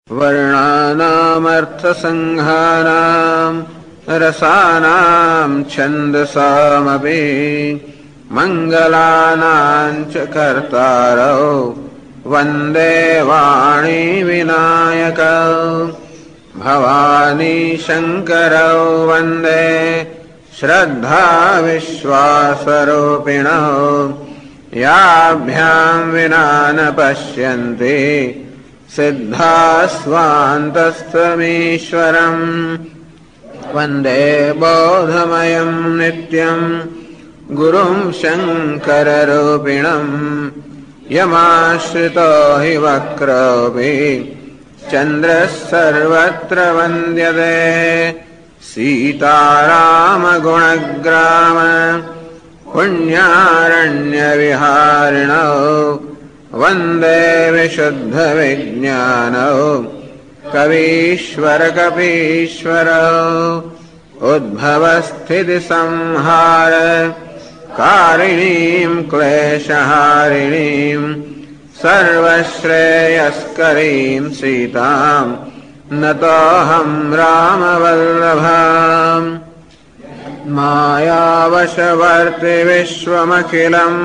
वर्णानामर्थसङ्घानाम् रसानाम् छन्दसामपि मङ्गलानाम् च कर्तारौ वन्दे वाणी विनायकौ भवानी शङ्करौ वन्दे श्रद्धा विश्वासरूपिणौ याभ्याम् विना न पश्यन्ति सिद्धास्वान्तस्थमीश्वरम् वन्दे बोधमयम् नित्यम् गुरुं शङ्कररूपिणम् यमाश्रितो हि वक्रोऽपि चन्द्रः सर्वत्र वन्द्यते सीतारामगुणग्राम पुण्यारण्यविहारिणौ वन्दे विशुद्धविज्ञानौ कवीश्वरकपीश्वरौ उद्भवस्थितिसंहार कारिणीम् क्लेशहारिणीम् सर्वश्रेयस्करीम् सीताम् नतोऽहम् रामवल्लभाम् मायावशवर्ति विश्वमखिलम्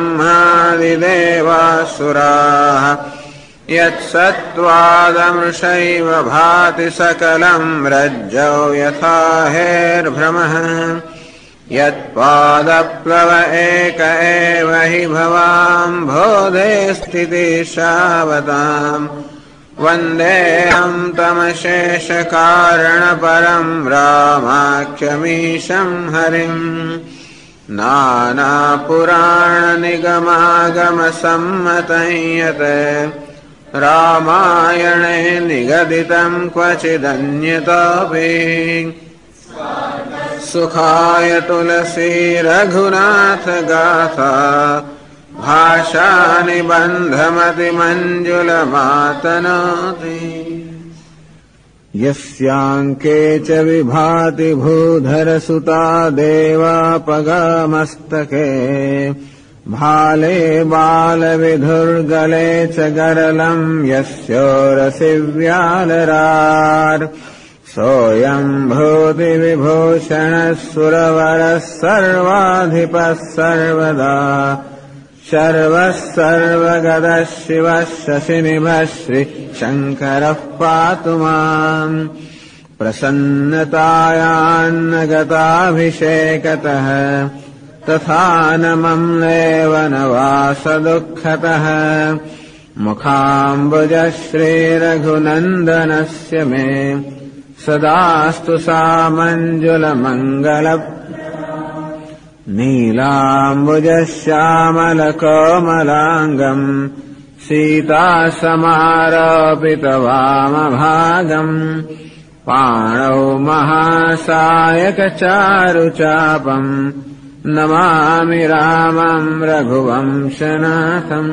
ब्रह्मादिदेवासुराः यत्सत्त्वादमृषैव भाति सकलम् रज्जौ यथा हेर्भ्रमः यत्पादप्लव एक एव हि भवाम् बोधे स्थितिशावताम् वन्देऽहम् तमशेषकारणपरम् रामाख्यमीशम् हरिम् नानापुराणनिगमागमसम्मतं यत् रामायणे निगदितम् क्वचिदन्यतोऽपि सुखाय तुलसी रघुनाथ गाथा भाषा निबन्धमतिमञ्जुलमातनोति यस्याङ्के च विभाति भूधरसुता देवापगामस्तके भाले बालविधुर्गले च गरलम् यस्योरसि व्यालरार् सोऽयम् भूतिविभूषणः सुरवरः सर्वाधिपः सर्वदा शर्वः सर्वगतः शिवः शशिनिभः श्रीशङ्करः पातु माम् प्रसन्नतायान्नगताभिषेकतः तथा न मम्लेव न वासदुःखतः मुखाम्बुजः श्रीरघुनन्दनस्य मे सदास्तु सामञ्जुलमङ्गल नीलाम्बुजश्यामलकोमलाङ्गम् सीतासमारोपितवामभागम् पाणौ महासायकचारुचापम् नमामि रामम् रघुवंशनाथम्।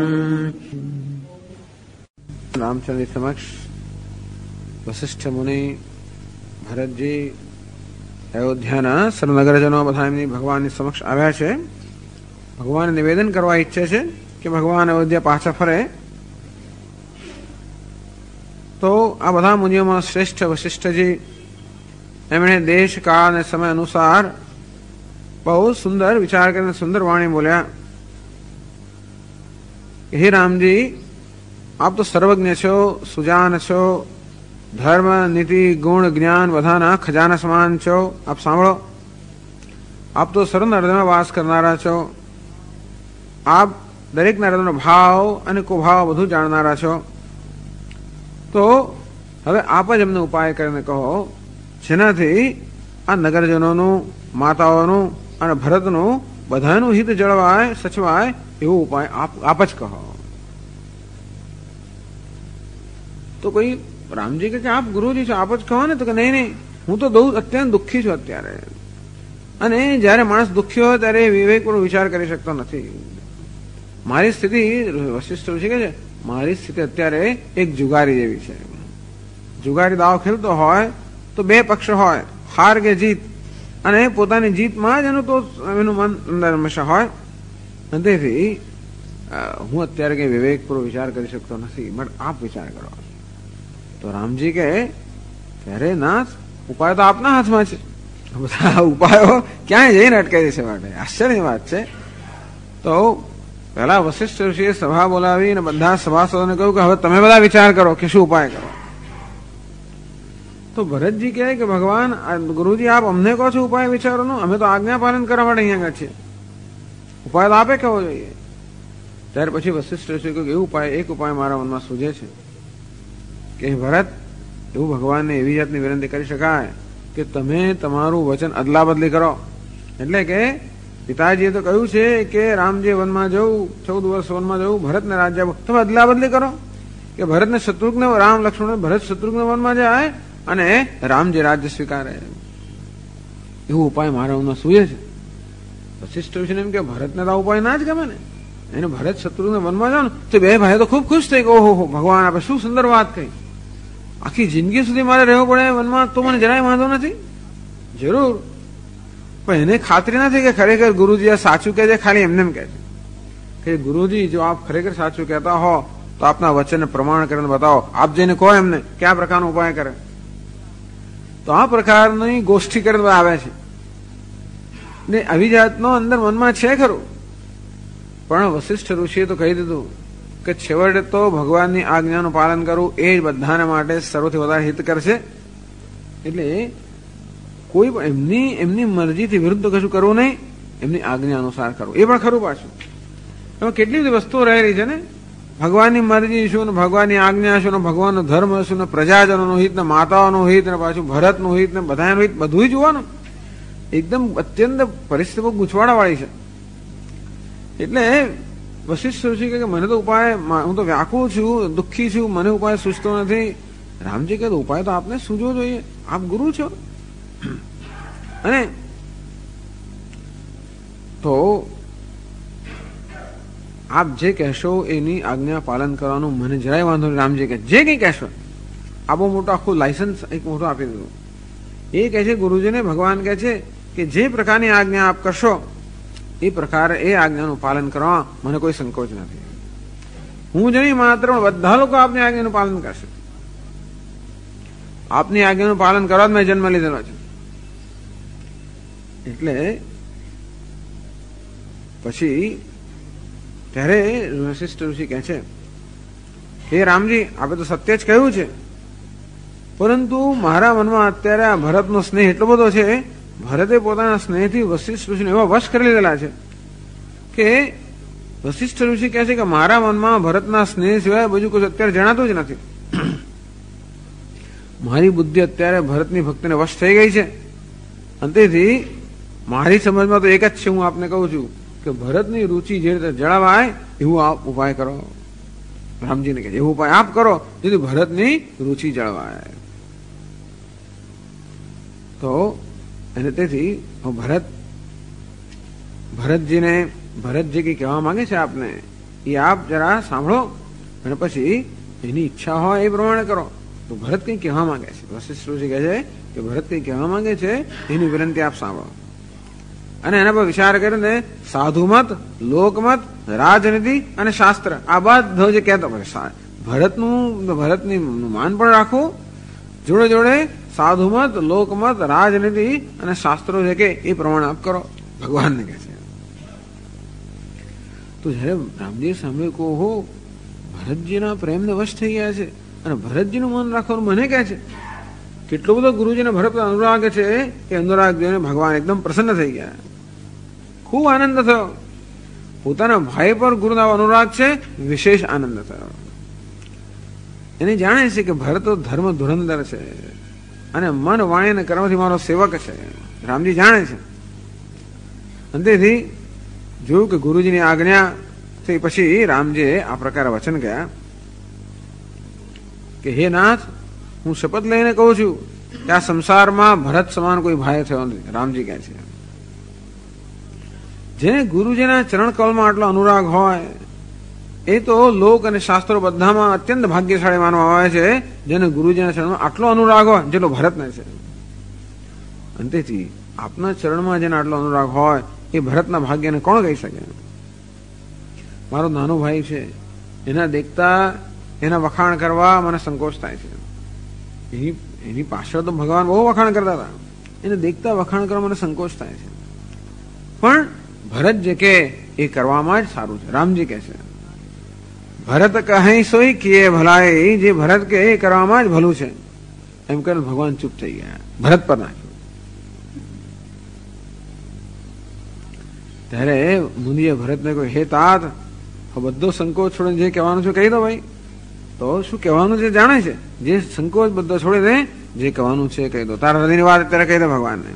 रामचंद्र समक्ष वशिष्ठ मुनि भरत जी अयोध्याना સર્વ નગરજનો બધા એમની ભગવાનની સમક્ષ આવ્યા છે. ભગવાન નિવેદન કરવા ઈચ્છે છે કે ભગવાન અયોધ્યા પાછા ફરે. તો આ બધા મુનિઓમાં શ્રેષ્ઠ વશિષ્ઠજી એમણે દેશ કાળ અને સમય અનુસાર બહુ સુંદર વિચાર કરીને સુંદર વાણી બોલ્યા. હે રામજી, આપ તો સર્વજ્ઞ છો, સુજાન છો, ધર્મ નીતિ ગુણ જ્ઞાન બધાના ખજાના સમાન છો. આપ સાંભળો, આપ તો સર્વ હૃદયમાં વાસ કરનારા છો. આપ દરેકના હૃદયનો ભાવ અને કુભાવ બધું જાણનારા છો. તો હવે આપ જ અમને ઉપાય કરીને કહો જેનાથી આ નગરજનોનું, માતાઓનું અને ભરતનું બધાનું હિત જળવાય સચવાય એવો ઉપાય આપ જ કહો. તો કોઈ રામજી કે આપ ગુરુજી છો, આપ જ કહો ને. તો કે નહીં નહીં, હું તો અત્યંત દુઃખી છું અત્યારે. અને જયારે માણસ દુઃખી હોય ત્યારે વિવેકપૂર્વક વિચાર કરી શકતો નથી. મારી સ્થિતિ, વશિષ્ઠ ઋષિ કહે છે, મારી સ્થિતિ અત્યારે એક જુગારી જેવી છે. જુગારી દાવ ખેલતો હોય તો બે પક્ષ હોય, હાર કે જીત, અને પોતાની જીતમાં જ એનું મન અંદર હંમેશા હોય. તેથી હું અત્યારે કઈ વિવેકપૂર્વક વિચાર કરી શકતો નથી, બટ આપ વિચાર કરો. તો તો રામજી કે અરે નાથ, ઉપાય તો આપના હાથમાં છે, બધા ઉપાયો ક્યાંય જઈને અટકાઈ જશે માટે. આશ્ચર્યની વાત છે. તો પહેલા વશિષ્ઠ ઋષિએ સભા બોલાવી અને બધા સભાસદોને કહ્યું કે હવે તમે બધા વિચાર કરો કે શું ઉપાય કરો. તો ભરતજી કહે કે ભગવાન, ગુરુજી આપ અમને કહો છો ઉપાય વિચારોનો, અમે તો આજ્ઞા પાલન કરવા માટે અહીંયા આગળ છીએ, ઉપાય તો આપે કહેવો જોઈએ. ત્યાર પછી વશિષ્ઠ ઋષિએ કહ્યું એવું ઉપાય, એક ઉપાય મારા મનમાં સૂઝે છે કે ભરત, એવું ભગવાનને એવી જાતની વિનંતી કરી શકાય કે તમે તમારું વચન અદલા બદલી કરો. એટલે કે પિતાજીએ તો કહ્યું છે કે રામજી વનમાં જવું, 14 વર્ષ વનમાં જવું, ભરતને રાજ્ય આપો, તમે અદલા બદલી કરો કે ભરતને શત્રુઘ્ન, રામ લક્ષ્મણ ભરત શત્રુઘ્ન વનમાં જાય અને રામજી રાજ્ય સ્વીકારે. એવું ઉપાય મારા મનમાં સૂઝે છે. વશિષ્ઠ ઋષિને એમ કે ભરતને તો આ ઉપાય ના જ ગમે ને, એને ભરત શત્રુઘ્ન વનમાં જાવ ને તો બે ભાઈઓ તો ખૂબ ખુશ થઈ ગયા, ઓહો ભગવાન આપે શું સુંદર વાત કહી, આખી જિંદગી સુધી મારે રહેવું પડે વનમાં તો મને જરાય વાંધો નથી. જરૂર, પણ એને ખાતરી નથી કે ખરેખર ગુરુજી આ સાચું કહે છે, ખાલી એમને એમ કહે છે કે ગુરુજી જો આપ ખરેખર સાચું કહેતા હો તો આપના વચનને પ્રમાણ કરીને બતાવો, આપ જઈને કહો એમને કયા પ્રકારનો ઉપાય કરે. તો આ પ્રકારની ગોષ્ઠી કરીને આવે છે ને આવી જાતનો અંદર મનમાં છે ખરું. પણ વશિષ્ઠ ઋષિએ તો કહી દીધું કે છેવટે તો ભગવાનની આજ્ઞાનું પાલન કરવું એ જ બધાને માટે સર્વથી વધારે હિત કરશે. એટલે કોઈ પણ એમની મરજીથી વિરુદ્ધ કશું કરવું નહીં, એમની આજ્ઞા અનુસાર કરવું, એ પણ ખરું. પાછું એમાં કેટલી બધી વસ્તુઓ રહેલી છે ને, ભગવાનની મરજી શું ને ભગવાનની આજ્ઞા શું ને ભગવાનનો ધર્મ શું ને પ્રજાજનોનું હિત ને માતાઓનું હિત ને પાછું ભરતનું હિત ને બધાનું હિત, બધું જોવાનું. એકદમ અત્યંત પરિસ્થિતિ ગૂંચવાડા વાળી છે. એટલે વશિષ્ઠ ઋષિ કે મને તો ઉપાય, હું તો વ્યાકુળ છું, દુઃખી છું, મને ઉપાય સૂઝતો નથી. રામજી કહે ઉપાય તો આપને સૂઝવો જોઈએ, આપ ગુરુ છો. અને તો આપ જે કહેશો એની આજ્ઞા પાલન કરવાનું મને જરાય વાંધો નહીં. રામજી કહે જે કંઈ કહેશો. આ બહુ મોટું આખું લાયસન્સ એક મોટું આપી દીધું. એ કહે છે ગુરુજીને, ભગવાન કહે છે કે જે પ્રકારની આજ્ઞા આપ કરશો એ પ્રકારે એ આજ્ઞાનું પાલન કરવા મને કોઈ સંકોચ નથી. હું જ નહીં માત્ર બધા લોકો આપની આજ્ઞાનું પાલન કરશે. આપની આજ્ઞાનું પાલન કરવા જ મેં જન્મ લીધેલો છે. એટલે પછી ત્યારે વશિષ્ઠ ઋષિ કહે છે કે રામજી આપે તો સત્ય જ કહ્યું છે, પરંતુ મારા મનમાં અત્યારે આ ભરતનો સ્નેહ એટલો બધો છે, ભરતે પોતાના સ્નેહથી વશિષ્ઠ ઋષિને એવા વશ કરી લીધેલા છે કે વશિષ્ઠ ઋષિ કહે છે કે મારા મનમાં ભરતના સ્નેહ સિવાય બીજું કોઈ અત્યારે જણાતું જ નથી. મારી બુદ્ધિ અત્યારે ભરતની ભક્તિને વશ થઈ ગઈ છે. અને તેથી મારી સમજમાં તો એક જ છે, હું આપને કહું છું કે ભરતની રુચિ જે રીતે જળવાય એવું આપ ઉપાય કરો. રામજીને કહે એવું ઉપાય આપ કરો જેથી ભરતની રુચિ જળવાય. તો અને તેથી ભરતજી કઈ કહેવા માંગે છે આપને એ આપ જરા સાંભળો અને પછી એની ઈચ્છા હોય એ પ્રમાણે કરો. તો ભરત કઈ કહેવા માંગે છે, વશિષ્ઠ ઋષિ કહે છે કે ભરત કઈ કહેવા માંગે છે એની વિનંતી આપ સાંભળો અને એના પર વિચાર કરીને સાધુમત, લોકમત, રાજનીતિ અને શાસ્ત્ર આ બધું જે કહેતો ભરતની માન પણ રાખો, જોડે જોડે સાધુમત, લોકમત, રાજનીતિ અને શાસ્ત્રો જે કે એ પ્રમાણે આપ કરો, ભગવાનને કહે છે. તો જયારે રામજી સાંભળ્યું કે ઓહો ભરતજીના પ્રેમને વશ થઈ ગયા છે અને ભરતજીનું મન રાખવાનું મને કહે છે, કેટલો બધો ગુરુજીને ભરત અનુરાગ છે એ અનુરાગ જોઈને ભગવાન એકદમ પ્રસન્ન થઈ ગયા, ખૂબ આનંદ થયો. પોતાના ભાઈ પર ગુરુના અનુરાગ છે, વિશેષ આનંદ થયો. એને જાણે છે કે ભરત ધર્મ ધુરંધર છે અને મન, વાણી અને કર્મથી મારો સેવક છે, રામજી જાણે છે. અને તેથી જોયું કે ગુરુજીની આજ્ઞા થઈ પછી રામજીએ આ પ્રકારે વચન ગયા કે હે નાથ, હું શપથ લઈને કહું છું કે આ સંસારમાં ભરત સમાન કોઈ ભાઈ થયો નથી. રામજી કહે છે જેને ગુરુજીના ચરણ કમળમાં આટલો અનુરાગ હોય એ તો લોક અને શાસ્ત્રો બધામાં અત્યંત ભાગ્યશાળી માનવામાં આવે છે જેને ગુરુજીના ચરણમાં આટલો અનુરાગ હોય જેટલો ભરતને છે. અને તેથી આપના ચરણમાં જેને આટલો અનુરાગ હોય એ ભરતના ભાગ્યને કોણ કહી શકે? મારો નાનો ભાઈ છે, એના દેખતા એના વખાણ કરવા મને સંકોચ થાય છે. એની પાછળ તો ભગવાન બહુ વખાણ કરતા હતા, એને દેખતા વખાણ કરવા મને સંકોચ થાય છે. પણ ભરત જે કે એ કરવામાં જ સારું છે. રામજી કહે છે ભરત કહે સોઈ કિએ ભલાઈ, જે ભરત કે એ કરવામાં જ ભલું છે. એમ કરીને ભગવાન ચૂપ થઈ ગયા, ભરત પર નાખ્યું. ત્યારે મુનિએ ભરતને કહ્યું, હે તાત, બધો સંકોચ છોડીને જે કહેવાનું છે કહી દો ભાઈ. તો શું કહેવાનું છે જાણે છે, જે સંકોચ બધો છોડી દે, જે કહેવાનું છે કહી દો. તારા હૃદયની વાત અત્યારે કહી દે ભગવાનને.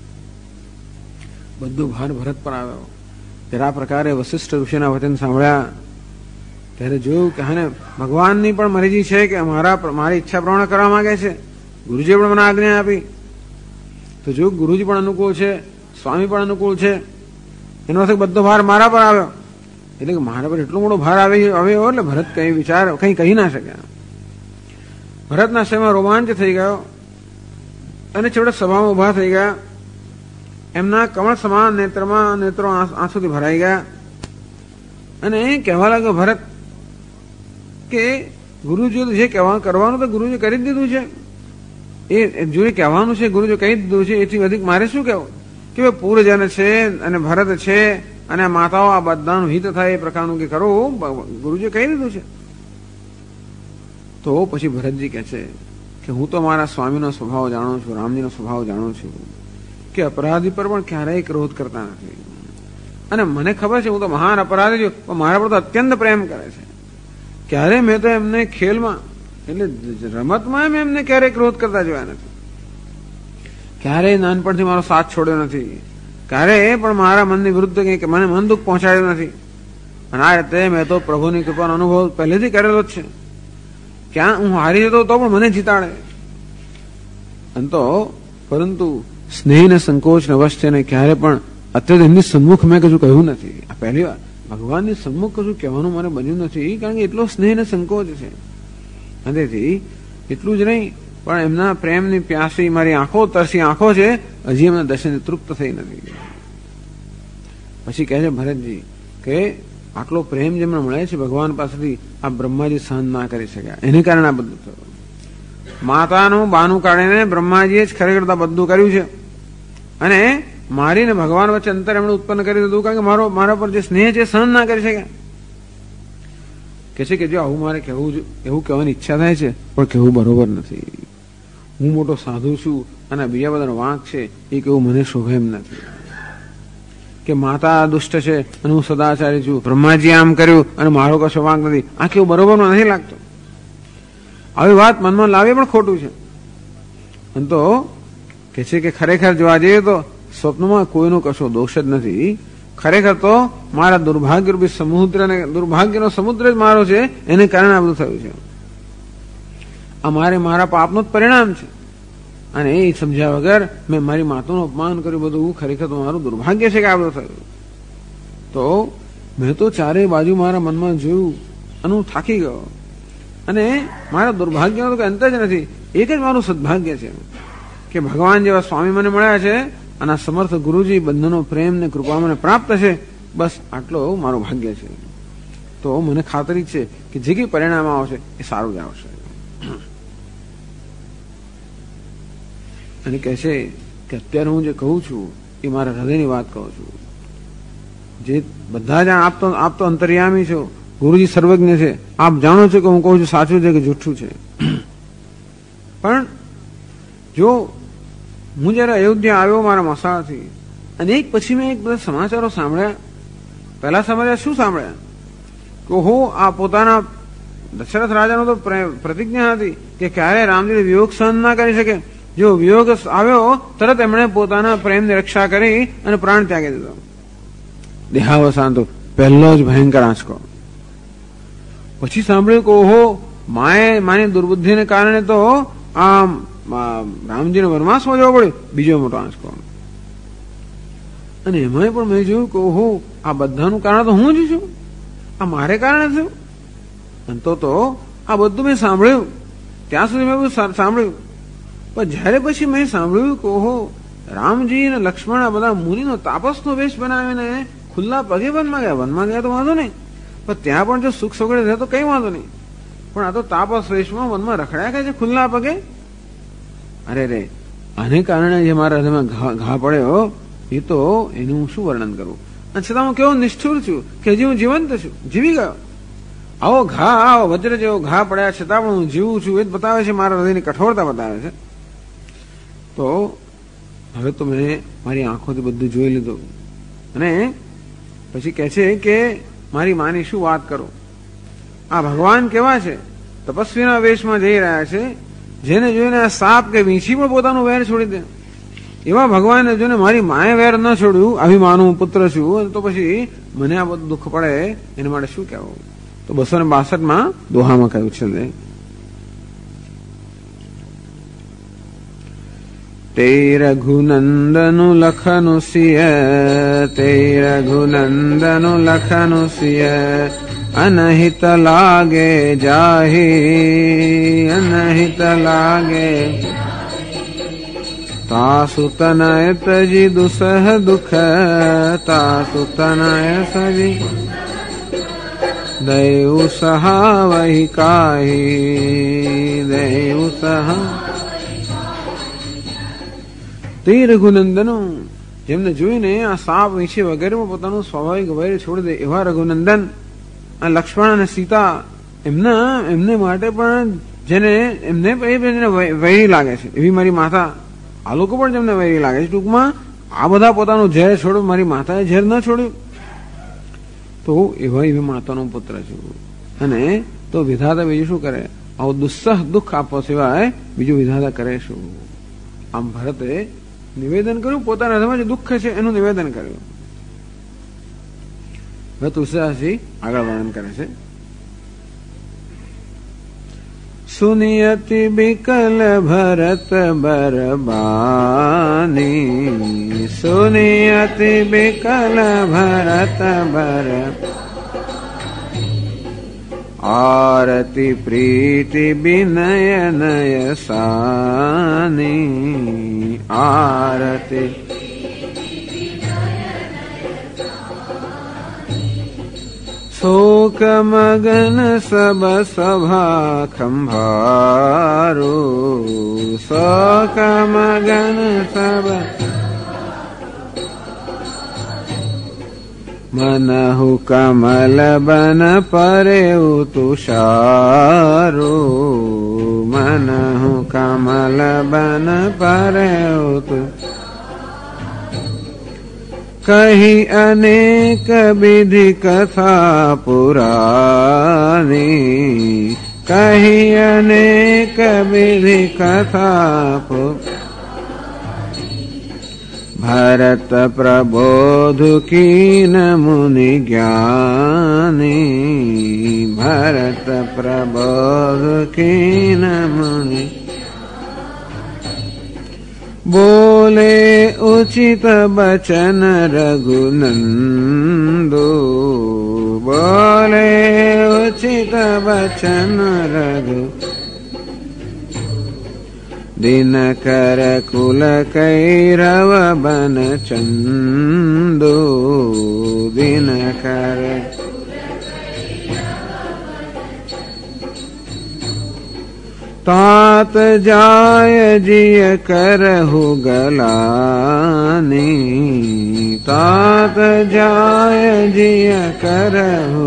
બધું ભાર ભરત પર આવ્યો. ત્યારે આ પ્રકારે વશિષ્ઠ ઋષિના વચન સાંભળ્યા ત્યારે જોયું કે હા, ભગવાનની પણ મરજી છે કે મારી ઈચ્છા પ્રમાણે કરવા માંગે છે. ગુરુજીએ પણ મને આજ્ઞા આપી, તો જો ગુરુજી પણ અનુકૂળ છે, સ્વામી પણ અનુકૂળ છે, એનો અર્થ બધો ભાર મારા પર આવ્યો. એટલે કે મારા પર એટલો મોટો ભાર આવ્યો એટલે ભરત કઈ કહી ના શક્યા. ભરતના શરીરમાં રોમાંચ થઈ ગયો અને છેવટે સભામાં ઉભા થઈ ગયા. એમના કમળ સમાન નેત્રો આંસુથી ભરાઈ ગયા અને કહેવા લાગ્યો ભરત કે ગુરુજી જે કરવાનું તો ગુરુજી કરી જ દીધું છે. એ જો કહેવાનું છે ગુરુજી કહી દીધું છે, એથી વધુ મારે શું કહેવું? કે પૂરજન છે અને ભરત છે અને માતાઓ આ બધાનું હિત થાય એ પ્રકારનું કે કરવું ગુરુજી કહી દીધું છે. તો પછી ભરતજી કહે છે કે હું તો મારા સ્વામીનો સ્વભાવ જાણું છું, રામજીનો સ્વભાવ જાણું છું કે અપરાધી પર પણ ક્યારેય ક્રોધ કરતા નથી. અને મને ખબર છે હું તો મહાન અપરાધી છું, પણ મારા પર તો અત્યંત પ્રેમ કરે છે. ક્યારે મેં તો એમને ખેલમાં એટલે રમતમાં એમને ક્યારેય ક્રોધ કરતા જોયા નથી. ક્યારેય નાનપણથી મારો સાથ છોડ્યો નથી, ક્યારેય પણ મારા મનની વિરુદ્ધ કંઈક મને મન દુઃખ પહોંચાડ્યું નથી. અને આ રીતે મેં તો પ્રભુની કૃપાનો અનુભવ પહેલેથી કરેલો જ છે. ક્યાં હું હારી જતો તો પણ મને જીતાડે. અને તો પરંતુ સ્નેહ ને સંકોચ ને વશ છે ને ક્યારે પણ અત્યારે એમની સન્મુખ મેં કશું કહ્યું નથી. આ પહેલી વાર ભગવાનની સન્મુખ કશું કહેવાનું મને બન્યું નથી, કારણ કે એટલો સ્નેહ ને સંકોચ છે. અને તેથી એટલું જ નહીં પણ એમના પ્રેમની પ્યાસી મારી આંખો તરસી આંખો છે, હજી એમના દર્શન તૃપ્ત થઈ નથી. પછી કહે છે ભરતજી કે આટલો પ્રેમ જેમને મળે છે ભગવાન પાસેથી આ બ્રહ્માજી સહન ના કરી શક્યા, એને કારણે આ બધું થયું. માતાનું બાનું કાઢીને બ્રહ્માજીએ જ ખરેખર બધું કર્યું છે અને મારીને ભગવાન વચ્ચે અંતર એમણે ઉત્પન્ન કરી દીધું, કારણ કે મારા પર જે સ્નેહ છે સહન ના કરી શક્યા. કે છે કે જો આવું મારે કહેવું, એવું કહેવાની ઈચ્છા થાય છે પણ કહેવું બરોબર નથી. હું મોટો સાધુ છું અને બીજા બધાનો વાંક છે એ કેવું મને શોભે એમ નથી. કે માતા દુષ્ટ છે અને હું સદાચારી છું, બ્રહ્માજી આમ કર્યું અને મારો કશો વાંક નથી, આ કેવું બરોબર નથી લાગતો. આવી વાત મનમાં લાવી પણ ખોટું છે. અને તો કે છે કે ખરેખર જોવા જઈએ તો સ્વપ્નમાં કોઈનો કશો દોષ જ નથી. ખરેખર તો મારા દુર્ભાગ્યરૂપી દુર્ભાગ્યનો સમુદ્ર જ મારો છે, એને કારણે આ બધું થયું છે. આ મારા પાપનું જ પરિણામ છે. અને એ સમજ્યા વગર મેં મારી માતાનું અપમાન કર્યું, બધું ખરેખર તો મારું દુર્ભાગ્ય છે કે આ બધું થયું. તો મેં તો ચારેય બાજુ મારા મનમાં જોયું અને હું થાકી ગયો. અને મારા દુર્ભાગ્યનો તો અંત જ નથી. એક જ મારું સદભાગ્ય છે કે ભગવાન જેવા સ્વામી મને મળ્યા છે અને સમર્થ ગુરુજી બંધનો પ્રેમ ને કૃપા મને પ્રાપ્ત છે. બસ આટલો મારું ભાગ્ય છે. તો મને ખાતરી છે કે જે કઈ પરિણામ આવશે એ સારું જ આવશે. અને કહે છે કે અત્યારે હું જે કહું છું એ મારા હૃદયની વાત કહું છું. જે બધા જ આપ તો અંતર્યામી છો, ગુરુજી સર્વજ્ઞ છે, આપ જાણો છો કે હું કહું છું સાચું છે કે જૂઠું છે. પણ જો હું જયારે અયોધ્યા આવ્યો મારા મસાળાથી અને એક પછી મેં એક બધા સમાચારો સાંભળ્યા. પહેલા સમાચાર શું સાંભળ્યા કે આ પોતાના દશરથ રાજાનો તો પ્રતિજ્ઞા હતી કે ક્યારે રામજી વિયોગ સહન ના કરી શકે. જો વિયોગ આવ્યો તરત એમણે પોતાના પ્રેમની રક્ષા કરી અને પ્રાણ ત્યાગી દીધો. દેહાવસાન તો પહેલો જ ભયંકર આંચકો. પછી સાંભળ્યું કે માની દુર્બુદ્ધિને કારણે તો આ રામજીને વનવાસમાં જવો પડ્યો, બીજો મોટો આંચકો. અને એમાં પણ મેં જોયું કે આ બધાનું કારણ તો હું જ છું, આ મારે કારણે થયું. અને તો આ બધું મેં સાંભળ્યું, ત્યાં સુધી મેં બધું સાંભળ્યું. પણ જયારે પછી મેં સાંભળ્યું કે રામજી અને લક્ષ્મણ આ બધા મુનિનો તાપસનો વેશ બનાવીને ખુલ્લા પગે વનમાં ગયા તો વાંધો નહીં, પણ ત્યાં પણ જો સુખ સગવડ રહે તો કઈ વાંધો નહીં. પણ આ તો તાપસ વેશમાં વનમાં રખડ્યા કે છે ખુલ્લા પગે. અરે રે, આને કારણે જે મારા હૃદયમાં ઘા પડ્યો, એ તો એનું હું શું વર્ણન કરું. અને છતાં હું કેવો નિષ્ઠુર છું કે હજી હું જીવંત છું, જીવી ગયો. આવો ઘા, આવો વજ્ર જેવો ઘા પડ્યા છતાં પણ હું જીવું છું, એ જ બતાવે છે, મારા હૃદયની કઠોરતા બતાવે છે. તો હવે તો મેં મારી આંખોથી બધું જોઈ લીધું. અને પછી કહે છે કે મારી માની શું વાત કરું. આ ભગવાન કેવા છે, તપસ્વીના વેશમાં જઈ રહ્યા છે, જેને જોઈને આ સાપ કે વીંછી પણ પોતાનું વેર છોડી દે. એવા ભગવાનને જોઈને મારી માએ વેર ન છોડ્યું, અભિમાનું પુત્ર છું, તો પછી મને આ બધું દુઃખ પડે એના માટે શું કહેવું. તો 262 દોહામાં કહ્યું છે, તે રઘુનંદનુ લખનુ સિય, તે રઘુનંદનુ લખનુ સિય, અનહિત લાગે જાહી, અનહિત લાગે તાસુ તનય તજી દુસહ દુઃખ, તાસુ તનય સજી દૈવ સહા વહી કાહી, દૈવ સહા. તે રઘુનંદનો, જેમને જોઈને આ સાપ વીંછી વગેરેમાં પોતાનું સ્વાભાવિક વૈર છોડી દે એવા રઘુનંદન, આ લક્ષ્મણ અને સીતા, એમને માટે પણ જેને એમને વૈરી લાગે છે એવી મારી માતા, આ લોકો પણ જેમને વૈરી લાગે છે. ટૂંકમાં આ બધા પોતાનું ઝેર છોડ્યું, મારી માતાએ ઝેર ન છોડ્યું, તો એવી માતાનો પુત્ર છું. અને તો વિધાતા બીજું શું કરે, આવું દુસ્સહ દુઃખ આપવા સિવાય બીજું વિધાતા કરે શું. આમ ભરતે નિવેદન કર્યું, પોતાના હૃદયમાં જે દુઃખ છે એનું નિવેદન કર્યું. હવે તુલસીદાસજી આગળ વર્ણન કરે છે. સુનિયતિ બિકલ ભરત બરબાની, સુનિયતિ બિકલ ભરત બર, આરતી પ્રીતિ વિનય નય સાની, આરતી શોક મગન સબ સભા ખંભારો, શોક મગન સબ મનહુ કમલ બન પરેઉ તુષારો, મનહુ કમલ બન પરેઉ તુ, કહી અનેક વિધિ કથા પુરાની, કહી અનેક વિધિ કથા ભરત પ્રબોધ કીન મુનિ જ્ઞાની, ભરત પ્રબોધ કીન મુનિ, બોલે ઉચિત બચન રઘુનંદો, બોલે ઉચિત બચન રઘુ, દિનકર કુલ કૈરવ બન ચંદો, દિનકર तात जाय जिय करहु गलानी, तात जाय जिय करहु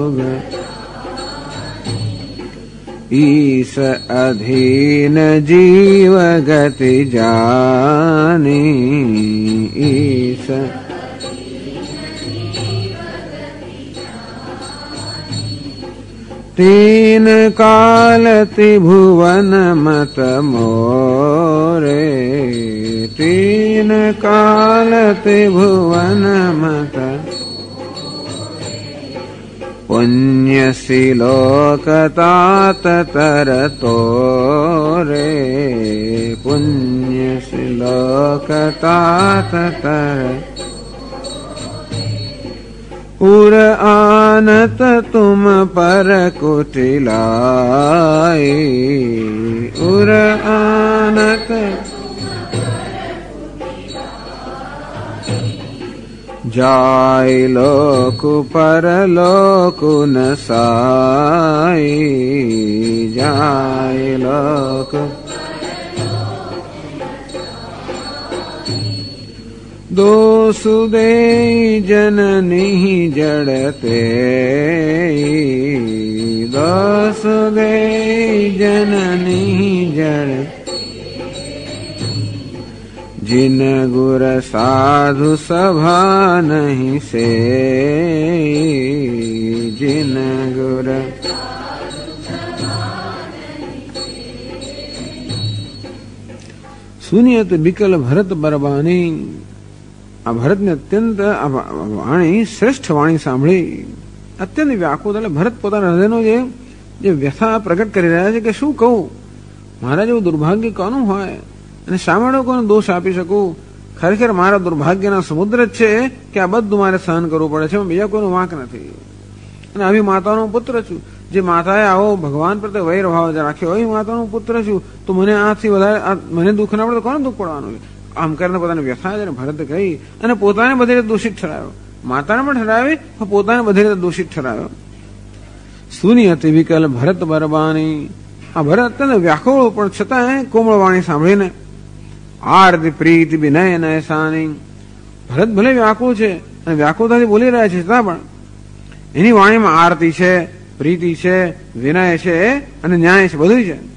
ईस अधीन जीव गति जानी, ईस तीन काल त्रिभुवन मत मोरे, तीन काल त्रिभुवन मत, पुण्यशिलोक तात तर तोरे, पुण्यशिलोक तात तर, उर आनत तुम पर कुटिलाई, उर आनत जाय लोक पर लोक नसाई, जाय लोक दोसुदे जननी जड़ते दोसुदे जननी जड़ जिन गुर साधु सभा नहीं से जिन गुर सुनियत बिकल भरत बरबानी आ भरत ने અત્યંત વાણી શ્રેષ્ઠ વાણી સાંભળી અત્યંત વ્યાકુળ એટલે ભરત પોતાના હૃદયનો જે વ્યથા પ્રગટ કરી રહ્યા છે કે શું કહું મારા જેવું દુર્ભાગ્ય કોનું હોય અને સામેનો કોનો દોષ આપી શકું ખરેખર મારા દુર્ભાગ્યના સમુદ્ર જ છે કે આ બધું મારે સહન કરવું પડે છે બીજા કોઈનો વાંક નથી અને આવી માતાનો પુત્ર છું જે માતાએ આવો ભગવાન પ્રત્યે વૈર ભાવ રાખ્યો એવી માતાનો પુત્ર છું તો મને આથી વધારે મને દુઃખ ના પડે તો કોને દુઃખ પડવાનું છે આમ કરીને પોતાની વ્યથા છે ભરત કહી અને પોતાને બધી રીતે દોષિત ઠરાવ્યો માતાને પણ ઠરાવી પોતાને બધી રીતે દોષિત ઠરાવ્યો સુની હતી વિકલ ભરત બરબાની આ ભરત અત્યંત વ્યાકુળ પણ છતાં કોમળ વાણી સાંભળીને આરતી પ્રીતિ વિનય નયસાની ભરત ભલે વ્યાકુળ છે અને વ્યાકુળતાથી બોલી રહ્યા છે છતાં પણ એની વાણીમાં આરતી છે પ્રીતિ છે વિનય છે અને ન્યાય છે બધું છે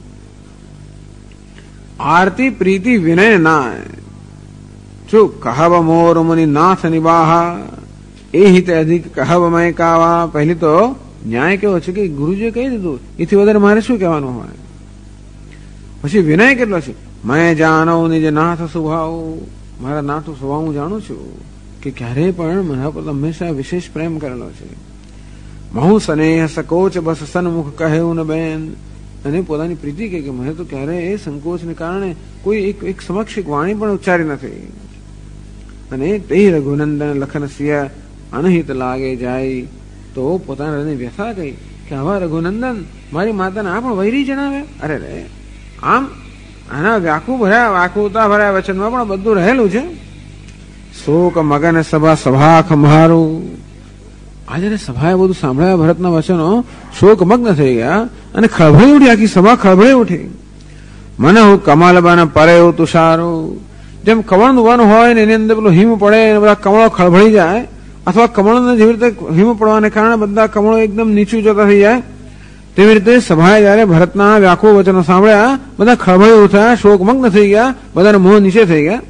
આરતી પ્રીતિ વિનય ના જો કહવ મોર મુનિ નાથ નિવાહા એ હિત અધિક કહવ મય કાવા પહેલી તો ન્યાય કેવો છે કે ગુરુજીએ કહી દીધું એથી વધારે મારે શું કહેવાનું હોય પછી વિનય કેટલો છે મેં જાણો નિજ નાથ સ્વભાવ મારા નાથ સ્વભાવ હું જાણું છું કે ક્યારેય પણ મારા પર હંમેશા વિશેષ પ્રેમ કરેલો છે મહુ સ્નેહ સકોચ બસ સન્મુખ કહ્યું ને બેન અને પોતાની પ્રીતિ કે મને તો ક્યારેય એ સંકોચને કારણે કોઈ એક સમક્ષ વાણી પણ ઉચ્ચારી નથી અને તે રઘુનંદન લખન સિંહ અનહિત લાગે જાય તો પોતાના હૃદયની વ્યથા કહી કે આવા રઘુનંદન મારી માતાને આ પણ વૈરી જણાવે અરે રે આમ આના વ્યાકુળતા ભર્યા વચનમાં પણ બધું રહેલું છે શોક મગન સભા સભાખ મારું આજે સભાએ બધું સાંભળ્યા ભરતના વચનો શોક મગ્ન થઈ ગયા અને ખળભળી ઉઠી આખી સભા ખળભળી ઉઠી મને હું કમલ બન પરે તુષારો જેમ કમળનું વન હોય ને એની અંદર પેલું હિમ પડે અને બધા કમળો ખળભળી જાય અથવા કમળોને જેવી રીતે હિમ પડવાને કારણે બધા કમળો એકદમ નીચું જતા થઈ જાય તેવી રીતે સભાએ જયારે ભરતના વ્યાકુળ વચનો સાંભળ્યા બધા ખળભળી ઉઠ્યા શોકમગ્ન થઈ ગયા બધાને મોહ નીચે થઈ ગયા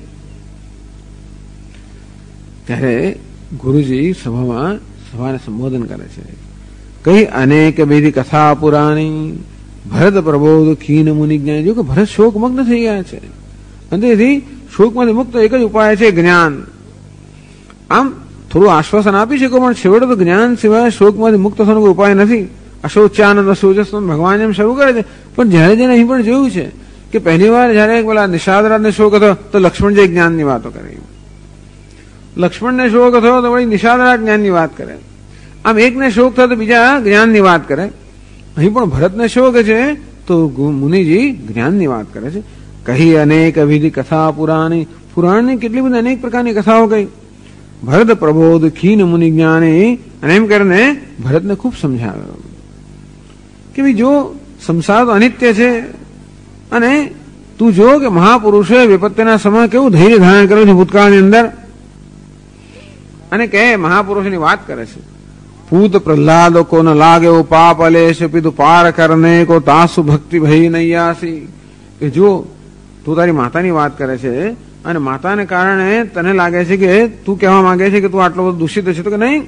ત્યારે ગુરુજી સભાને સંબોધન કરે છે કઈ અનેક વિધિ કથા પુરાણી ભરત પ્રબોધ ખીન મુનિ જ્ઞાન જો કે ભરત શોકમગ્ન થઈ ગયા છે અને તેથી શોકમાંથી મુક્ત એક જ ઉપાય છે જ્ઞાન આમ થોડું આશ્વાસન આપી શકો પણ છેવટે તો જ્ઞાન સિવાય શોકમાંથી મુક્ત થવાનો કોઈ ઉપાય નથી અશોચાનંદ અશોચસ્વ ભગવાન એમ શરૂ કરે છે પણ જયારે જયારે અહીં પણ જોયું છે કે પહેલી વાર જયારે પેલા નિષાદરાજને શોક હતો તો લક્ષ્મણજી જ્ઞાનની વાતો કરી લક્ષ્મણને શોક થયો તો વળી નિષાદરાજ જ્ઞાનની વાત કરે આમ એકને શોક થયો તો બીજા જ્ઞાનની વાત કરે અહીં પણ ભરતને શોક છે તો મુનિજી જ્ઞાનની વાત કરે છે કહી અનેક વિધિ કથા પુરાણની કેટલી બધી અનેક પ્રકારની કથાઓ કહી ભરત પ્રબોધ ખીન મુનિ જ્ઞાની અને એમ કરીને ભરતને ખૂબ સમજાવ્યો કે ભાઈ જો સંસાર તો અનિત્ય છે અને તું જો કે મહાપુરુષોએ વિપત્તિના સમય કેવું ધૈર્ય ધારણ કર્યું છે ભૂતકાળની અંદર અને કે મહાપુરુષની વાત કરે છે પૂત પ્રહલાદ કો ન લાગે પાપ અલેશ પીધું પાર કરને કો તાસુ ભક્તિ ભઈ નૈયાસી કે જો તું તારી માતાની વાત કરે છે અને માતાને કારણે તને લાગે છે કે તું કહેવા માંગે છે કે તું આટલો બધો દૂષિત છે તો કે નહીં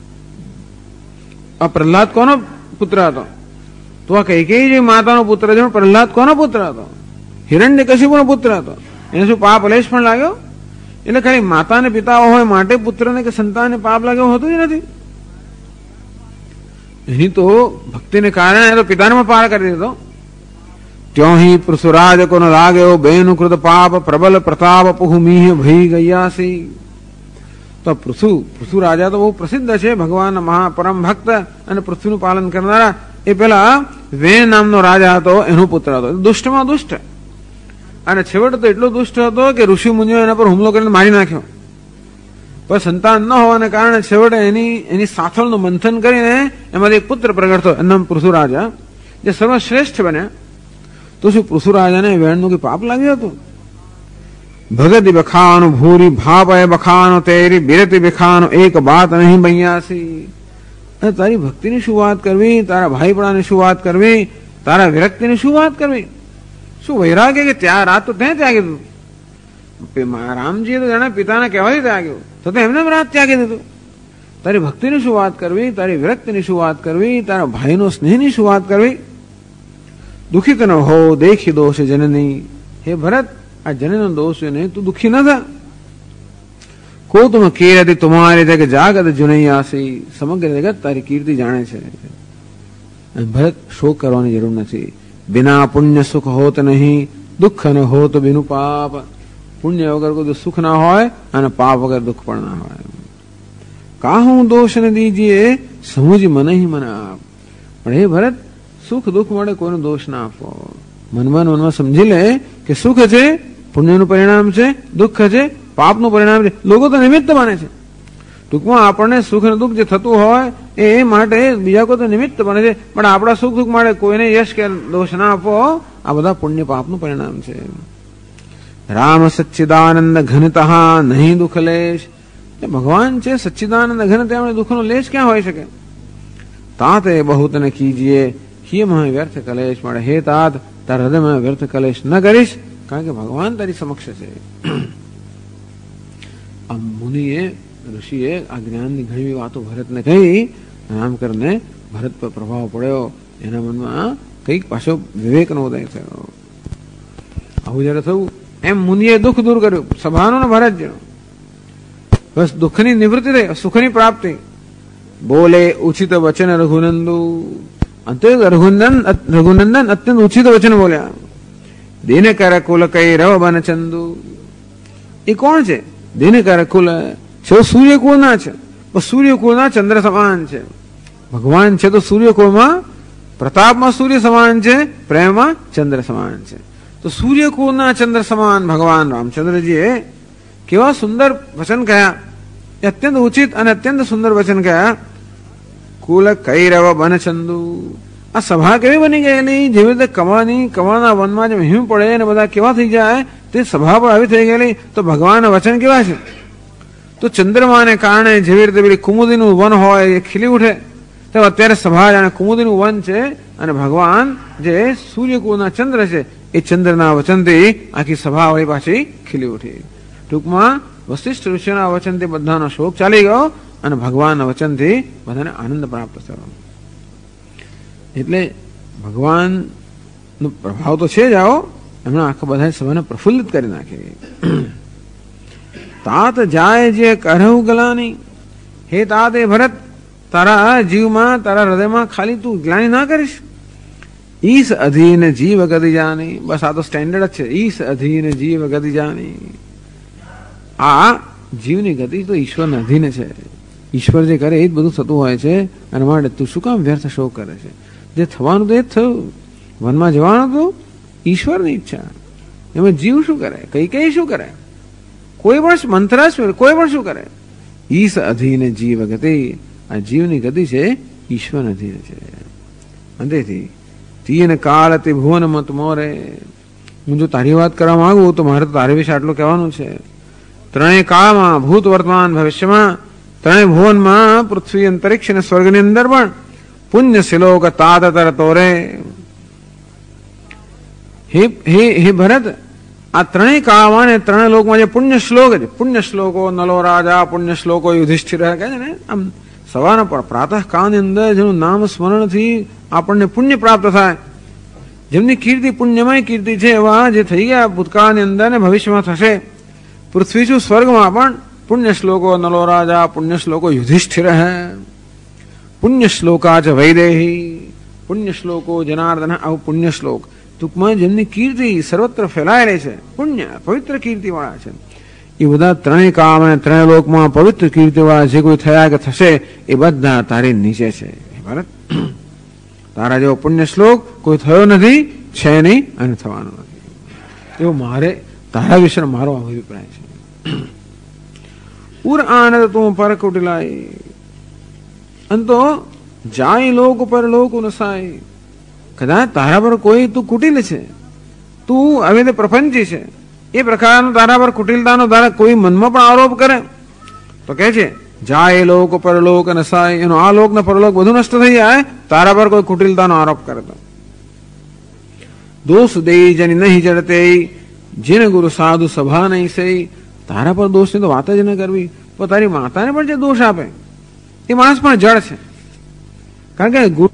આ પ્રહલાદ કોનો પુત્ર હતો તો આ કઈ જે માતાનો પુત્ર છે પ્રહલાદ કોનો પુત્ર હતો હિરણ્યકશિપુનો પુત્ર હતો એને શું પાપ અલેશ પણ લાગ્યો એટલે ખાલી માતા ને પિતા હોય માટે પુત્રને કે સંતાનને પાપ લાગ્યો હોતું જ નથી એની તો ભક્તિને કારણે તો પિતાને પણ પાર કરી દીધો ત્યો હિ પૃથુરાજ કો ન લાગ્યો બેનુ કૃત પાપ પ્રબલ પ્રતાપ પુહુમીહ ભઈ ગયાસી તો પૃથુ રાજા તો બહુ પ્રસિદ્ધ છે ભગવાન મહાપરમ ભક્ત અને પૃથ્વીનું પાલન કરનારા એ પેલા વેન નામનો રાજા હતો એનો પુત્ર હતો દુષ્ટમાં દુષ્ટ અને છેવટે તો એટલો દુષ્ટ હતો કે ઋષિ મુનિઓ એના પર હુમલો કરીને મારી નાખ્યો પણ સંતાન ન હોવાને કારણે છેવટે એની સાથળનું મંથન કરીને એમાંથી એક પુત્ર પ્રગટ થયો એનું નામ પૃથુ રાજા જે સર્વશ્રેષ્ઠ બન્યા તો શું પૃથુ રાજાને વેણનું કઈ પાપ લાગ્યું હતું ભગતિ બખાનો ભૂરી ભાપ બખાનો તેરી બિરતિ બખાનો એક બાત નહીં બૈયાસી. તારી ભક્તિની શું વાત કરવી, તારા ભાઈપણાની શું વાત કરવી, તારા વિરક્તિની શું વાત કરવી? શું વૈરાગ્ય કે ત્યાં રાત તો ત્યાં ત્યાગી દીધું. રામજીએ તો જાણે પિતાને કહેવાથી ત્યાગ્યું, તો એમને રાત ત્યાગી દીધું. તારી ભક્તિની શું વાત કરવી, તારી વિરક્તિની શું વાત કરવી, તારા ભાઈનો સ્નેહની શું વાત કરવી? દુઃખિત ન હો દેખી દોષ જનની. હે ભરત, આ જનનો દોષ નહીં, તું દુઃખી ન થા. કો તુમ કીર્તિ તુમારી જગ જાગત જુનૈયાસી. સમગ્ર જગત તારી કીર્તિ જાણે છે. ભરત, શોક કરવાની જરૂર નથી. બિના પુણ્ય સુખ હોત નહીં, દુઃખ ન હોત બિનુ પાપ. પુણ્ય વગર કોઈ સુખ ના હોય અને પાપ વગર દુઃખ પણ ના હોય. કાહું દોષ ન દીજીએ સમુજ મન હિ મન આપ. પણ હે ભરત, સુખ દુઃખ મળે કોઈનો દોષ ના આપો. મનમાં સમજી લે કે સુખ છે પુણ્યનું પરિણામ છે, દુઃખ છે પાપનું પરિણામ છે. લોકો તો નિમિત્ત બને છે. ટૂંકમાં આપણને સુખ અને દુઃખ જે થતું હોય એ માટે બીજા કોઈ તો નિમિત્ત બને છે, પણ આપણા સુખ દુઃખ માટે કોઈને યશ કે દોષ ના આપો. આ બધા પુણ્ય પાપનું પરિણામ છે. રામ સચ્ચિદાનંદ ઘનતઃ નહીં દુઃખ લેશ. ભગવાન છે સચ્ચિદાનંદ ઘન, તેમણે દુઃખનો લેશ ક્યાં હોઈ શકે? તાતે બહુત ન કીજીએ હિયમાં વ્યર્થ કલેશ. મળે હે તાત, તારા હૃદયમાં વ્યર્થ કલેશ ન કરીશ, કારણ કે ભગવાન તારી સમક્ષ છે. આ મુનિએ, ઋષિએ આ જ્ઞાનની ઘણી વાતો ભરતને કહી. આમ કરીને ભરત પર પ્રભાવ પડ્યો. એના મનમાં કંઈક પાછો વિવેકનો ઉદય થયો. આવું જયારે થયું એમ મુનિએ દુઃખ દૂર કર્યું સભાનો ને ભરત જેનો. બસ દુઃખની નિવૃત્તિ થઈ, સુખની પ્રાપ્તિ. બોલે ઉચિત વચન રઘુનંદુ. રઘુનંદન અત્યંત ઉચિત વચન બોલ્યા. દિનકર કુલ કઈ રવ બન ચંદુ. એ કોણ છે? દિનકર કુલ છે, સૂર્યકુળના છે. સૂર્યકુળના ચંદ્ર સમાન છે. ભગવાન છે તો સૂર્યકુળમાં પ્રતાપમાં સૂર્ય સમાન છે, પ્રેમમાં ચંદ્ર સમાન છે. તો સૂર્યકુળના ચંદ્ર સમાન ભગવાન રામચંદ્રજીએ કેવા સુંદર વચન કહ્યા. એ અત્યંત ઉચિત અને અત્યંત સુંદર વચન કહ્યા. કુલ કૈરવ બન ચંદુ. આ સભા કેવી બની ગયેલી? જેવી રીતે કમળના વનમાં જેમ હિમ પડે અને બધા કેવા થઈ જાય, તે સભા પણ આવી થઈ ગયેલી. તો ભગવાનના વચન કેવા છે? તો ચંદ્રમાને કારણે જેવી રીતે પેલી કુમુદીનું વન હોય એ ખીલી ઉઠે, તો અત્યારે સભા જાણે કુમુદીનું વન છે. અને ભગવાન જે સૂર્યકુળના ચંદ્ર છે, એ ચંદ્રના વચનથી આખી સભા વળી પાછી ખીલી ઉઠી. ટૂંકમાં વશિષ્ઠ ઋષિના વચનથી બધાનો શોક ચાલી ગયો અને ભગવાનના વચનથી બધાને આનંદ પ્રાપ્ત થયો. એટલે ભગવાનનો પ્રભાવ તો છે જ. આવો એમણે આખા બધા સભાને પ્રફુલ્લિત કરી નાખી. તાત જાય જે કરહુ ગલાની. હે તાત, એ ભરત, તારા જીવમાં, તારા હૃદયમાં ખાલી તું ગ્લાની ના કરીશ. ઈસ અધીન જીવ ગતિ જાની. બસ આ તો સ્ટેન્ડર્ડ જ છે. ઈસ અધીન જીવ ગતિ જાની. આ જીવની ગતિ તો ઈશ્વરના અધીન છે. ઈશ્વર જે કરે એ જ બધું થતું હોય છે. અને માટે તું શું કામ વ્યર્થ શોક કરે છે? જે થવાનું તો એ જ થયું. વનમાં જવાનું તો ઈશ્વરની ઈચ્છા. એમાં જીવ શું કરે? કઈ શું કરે? કોઈ પણ મંત્રાસ કોઈ પણ શું કરે? ઈસ અધીન જીવ ગતિ. આ જીવની ગતિ છે ઈશ્વર અધીન છે. અંતેથી તીન કાળ તે ભુવન મત મોરે. હું જો તારી વાત કરવા માંગુ તો મારે તો તારી વિશે આટલું કહેવાનું છે. ત્રણેય કાળમાં, ભૂત વર્તમાન ભવિષ્યમાં, ત્રણેય ભુવનમાં, પૃથ્વી અંતરિક્ષ અને સ્વર્ગની અંદર પણ પુણ્ય શિલોક તાત તર તોરે. હે ભરત, આ ત્રણેય કાળમાં ને ત્રણેય લોકમાં જે પુણ્ય શ્લોક છે, પુણ્ય શ્લોકો નલો રાજા, પુણ્ય શ્લોકો યુધિષ્ઠિર કહે છે ને, આમ સવારના પ્રાતઃ કાળની અંદર જેનું નામ સ્મરણથી આપણને પુણ્ય પ્રાપ્ત થાય, જેમની કીર્તિ પુણ્યમય કીર્તિ છે, એવા જે થઈ ગયા ભૂતકાળની અંદર ને ભવિષ્યમાં થશે. પૃથ્વી છું સ્વર્ગમાં પણ પુણ્ય શ્લોકો નલો રાજા, પુણ્ય શ્લોકો યુધિષ્ઠિર હે, પુણ્ય શ્લોકા ચ વૈદેહી, પુણ્ય શ્લોકો જનાર્દન. આવું પુણ્ય શ્લોક ટૂંકમાં જેમની કીર્તિ સર્વત્ર ફેલાયેલી છે, પુણ્ય પવિત્ર કીર્તિ વાળા છે, એ બધા ત્રણેય કામ અને ત્રણેય લોકમાં પવિત્ર કીર્તિ વાળા જે કોઈ થયા કે થશે એ બધા તારી નીચે છે. ભારત, તારા જેવો પુણ્ય શ્લોક કોઈ થયો નથી, છે નહીં અને થવાનો નથી. એવો મારે તારા વિશે મારો અભિપ્રાય છે. ઉર આનંદ તું પર કુટિલાય. અંતો જાય લોક પર લોક નસાય. કદાચ તારા પર કોઈ તું કુટિલ છે, તું હવે પ્રપંચી છે, એ પ્રકારનો તારા પર કુટિલતાનો તારા કોઈ મનમાં પણ આરોપ કરે તો કહે છે જાય લોક પરલોક નસાય, એનો આ લોક ને પરલોક બધું નષ્ટ થઈ જાય તારા પર કોઈ કુટિલતાનો આરોપ કરે તો. દોષ દે જન નહીં જડતે જેને ગુરુ સાધુ સભા નહીં સહી, તારા પર દોષની તો વાત જ ન કરવી. તો તારી માતાને પણ જે દોષ આપે એ માણસ પણ જડ છે. કારણ કે ગુરુ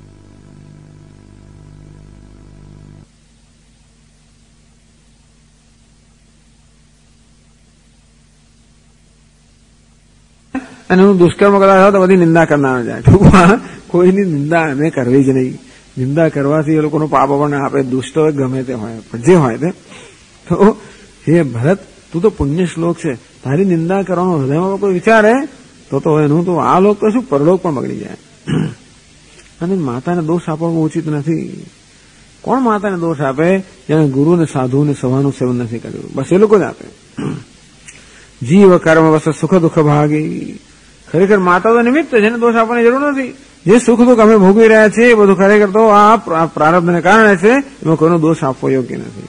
અને હું દુષ્કર્મ કરતા જાઉં તો બધી નિંદા કરનાર જાય. ટૂંકમાં કોઈની નિંદા અમે કરવી જ નહીં. નિંદા કરવાથી એ લોકોનો પાપ આપણને આપે. દુષ્ટ હોય ગમે તે હોય જે હોય તે. તો હે ભરત, તું તો પુણ્ય શ્લોક છે, તારી નિંદા કરવાનો હૃદયમાં કોઈ વિચારે તો એનું તો આ લોક તો શું પરલોક પણ બગડી જાય. અને માતાને દોષ આપવાનું ઉચિત નથી. કોણ માતાને દોષ આપે? જેને ગુરુ ને સાધુ ને સભાનું સેવન નથી કર્યું, બસ એ લોકો જ આપે. જીવ કર્મ બસ સુખ દુઃખ ભાગી. ખરેખર માતા તો નિમિત્ત છે, એને દોષ આપવાની જરૂર નથી. જે સુખ દુઃખ અમે ભોગવી રહ્યા છીએ એ બધું ખરેખર તો આ પ્રારબ્ધને કારણે છે, એમાં કોઈનો દોષ આપવો યોગ્ય નથી.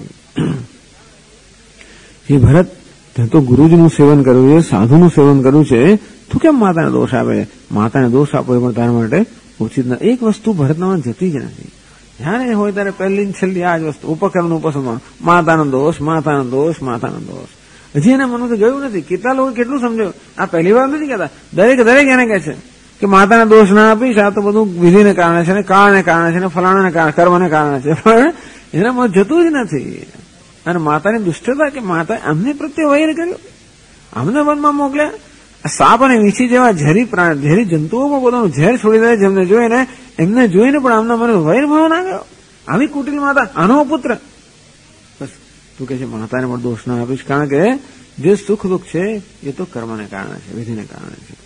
હે ભરત, તે તો ગુરુજીનું સેવન કર્યું છે, સાધુનું સેવન કર્યું છે, તું કેમ માતાને દોષ આપે? માતાને દોષ આપવો એ પણ તારા માટે ઉચિત નથી. એક વસ્તુ ભરતનામાં જતી જ નથી. જયારે હોય ત્યારે પહેલી છેલ્લી આ જ વસ્તુ ઉપકરણ ઉપસમા, માતાનો દોષ, માતાનો દોષ, માતાનો દોષ. હજી એના મનમાં તો ગયું નથી. કેટલા લોકો કેટલું સમજો, આ પહેલી વાર નથી કહેતા, દરેક એને કહે છે કે માતાને દોષ ના આપીશ, આ તો બધું વિધિને કારણે છે ને કારણે છે ને ફલાણાને કારણે કર્મને કારણે છે. પણ એના મન જતું જ નથી. અને માતાની દુષ્ટતા કે માતા અમને પ્રત્યે વૈર કર્યો, અમને વનમાં મોકલ્યા. સાપ અને વીંછી જેવા ઝેરી જંતુઓમાં પોતાનું ઝેર છોડી દે જેમને જોઈને, એમને જોઈને પણ આમના મને વૈર ભાવ ના ગયો. આવી કુટિલ માતા, આનો પુત્ર. બસ તું કહે છે માતાને પણ દોષ ના આપીશ, કારણ કે જે સુખ દુઃખ છે એ તો કર્મને કારણે છે, વિધિને કારણે છે.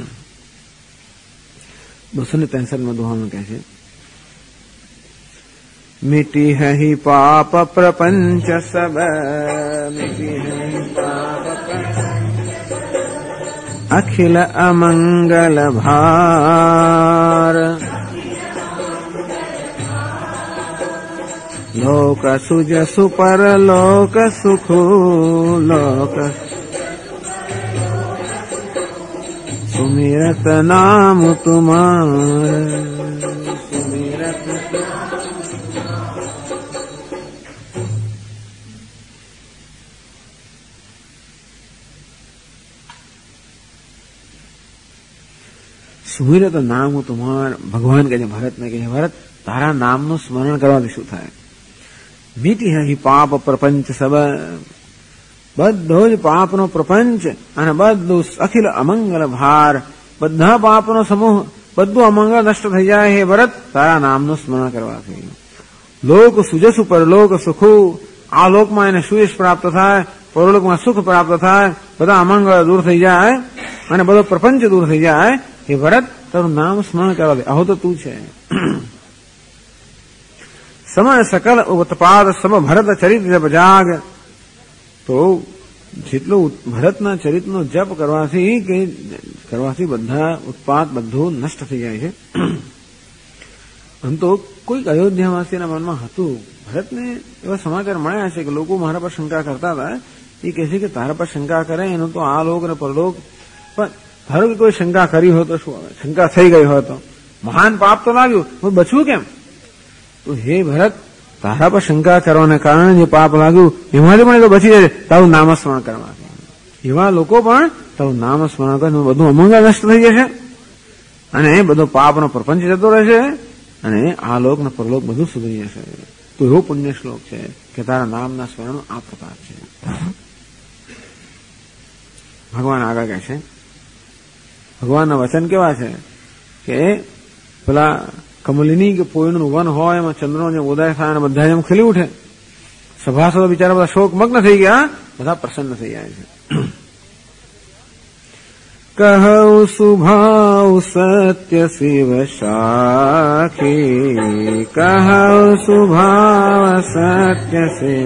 263 દોહામાં કહે છે मिटी है पाप प्रपंच सब, मिटी है पाप अखिल अमंगल भार, लोक सुज सुपर लोक सुखु लोक सुमिरत नाम तुम्हार, सुमिरत સુમિરત નામ તુમાર. ભગવાન કહે છે ભરતને કે ભરત, તારા નામનું સ્મરણ કરવાથી શું થાય? મીટી હી પાપ પ્રપંચ સબ, બધો જ પાપનો પ્રપંચ અને બધું અખિલ અમંગલ ભાર, બધા પાપનો સમૂહ, બધું અમંગળ નષ્ટ થઈ જાય હે ભરત તારા નામનું સ્મરણ કરવાથી. લોક સુજસુ પરલોક સુખુ, આ લોકમાં એને સુયશ પ્રાપ્ત થાય, પરલોકમાં સુખ પ્રાપ્ત થાય, બધા અમંગળ દૂર થઈ જાય અને બધો પ્રપંચ દૂર થઈ જાય. હે ભરત, તારું નામ સ્મરણ કરવા દે. આહો તો તું છે. સમય સકલ ઉત્પાદ સમ ભરત ચરિત્ર જપ જાગ. તો જેટલું ભરતના ચરિત્રનો જપ કરવાથી બધા ઉત્પાદ બધું નષ્ટ થઈ જાય છે. આમ તો કોઈક અયોધ્યાવાસીના મનમાં હતું, ભરતને એવા સમાચાર મળ્યા છે કે લોકો મારા પર શંકા કરતા હતા. એ કહે છે કે તારા પર શંકા કરે એનું તો આ લોક અને પરલોક. પણ ધારો કે કોઈ શંકા કરી હોય તો શું આવે? શંકા થઈ ગઈ હોય તો મહાન પાપ તો લાગ્યું, બચવું કેમ? તો હે ભરત, તારા પર શંકા કરવાને કારણે જે પાપ લાગ્યું એમાંથી પણ એ તો બચી જાય તારું નામસ્મરણ કરવાથી. એવા લોકો પણ તારું નામસ્મરણ કરે, બધું અમંગળ નષ્ટ થઈ જશે અને બધો પાપનો પ્રપંચ જતો રહેશે અને આ લોક ને પરલોક બધું સુધરી જશે. તો એવો પુણ્ય શ્લોક છે કે તારા નામના સ્મરણ આ પ્રકાર છે. ભગવાન આગળ કહે છે, ભગવાનના વચન કેવા છે કે પેલા કમલિની કે પોયનું વન હોય એમાં ચંદ્રનો જે ઉદય થાય અને બધા જેમ ખીલી ઉઠે. સભાસદો બિચારા બધા શોકમગ્ન થઈ ગયા, બધા પ્રસન્ન થઈ જાય છે. કહું સુભાવ સત્ય શિવ સાખી, કહું સુભાવ સત્ય શિવ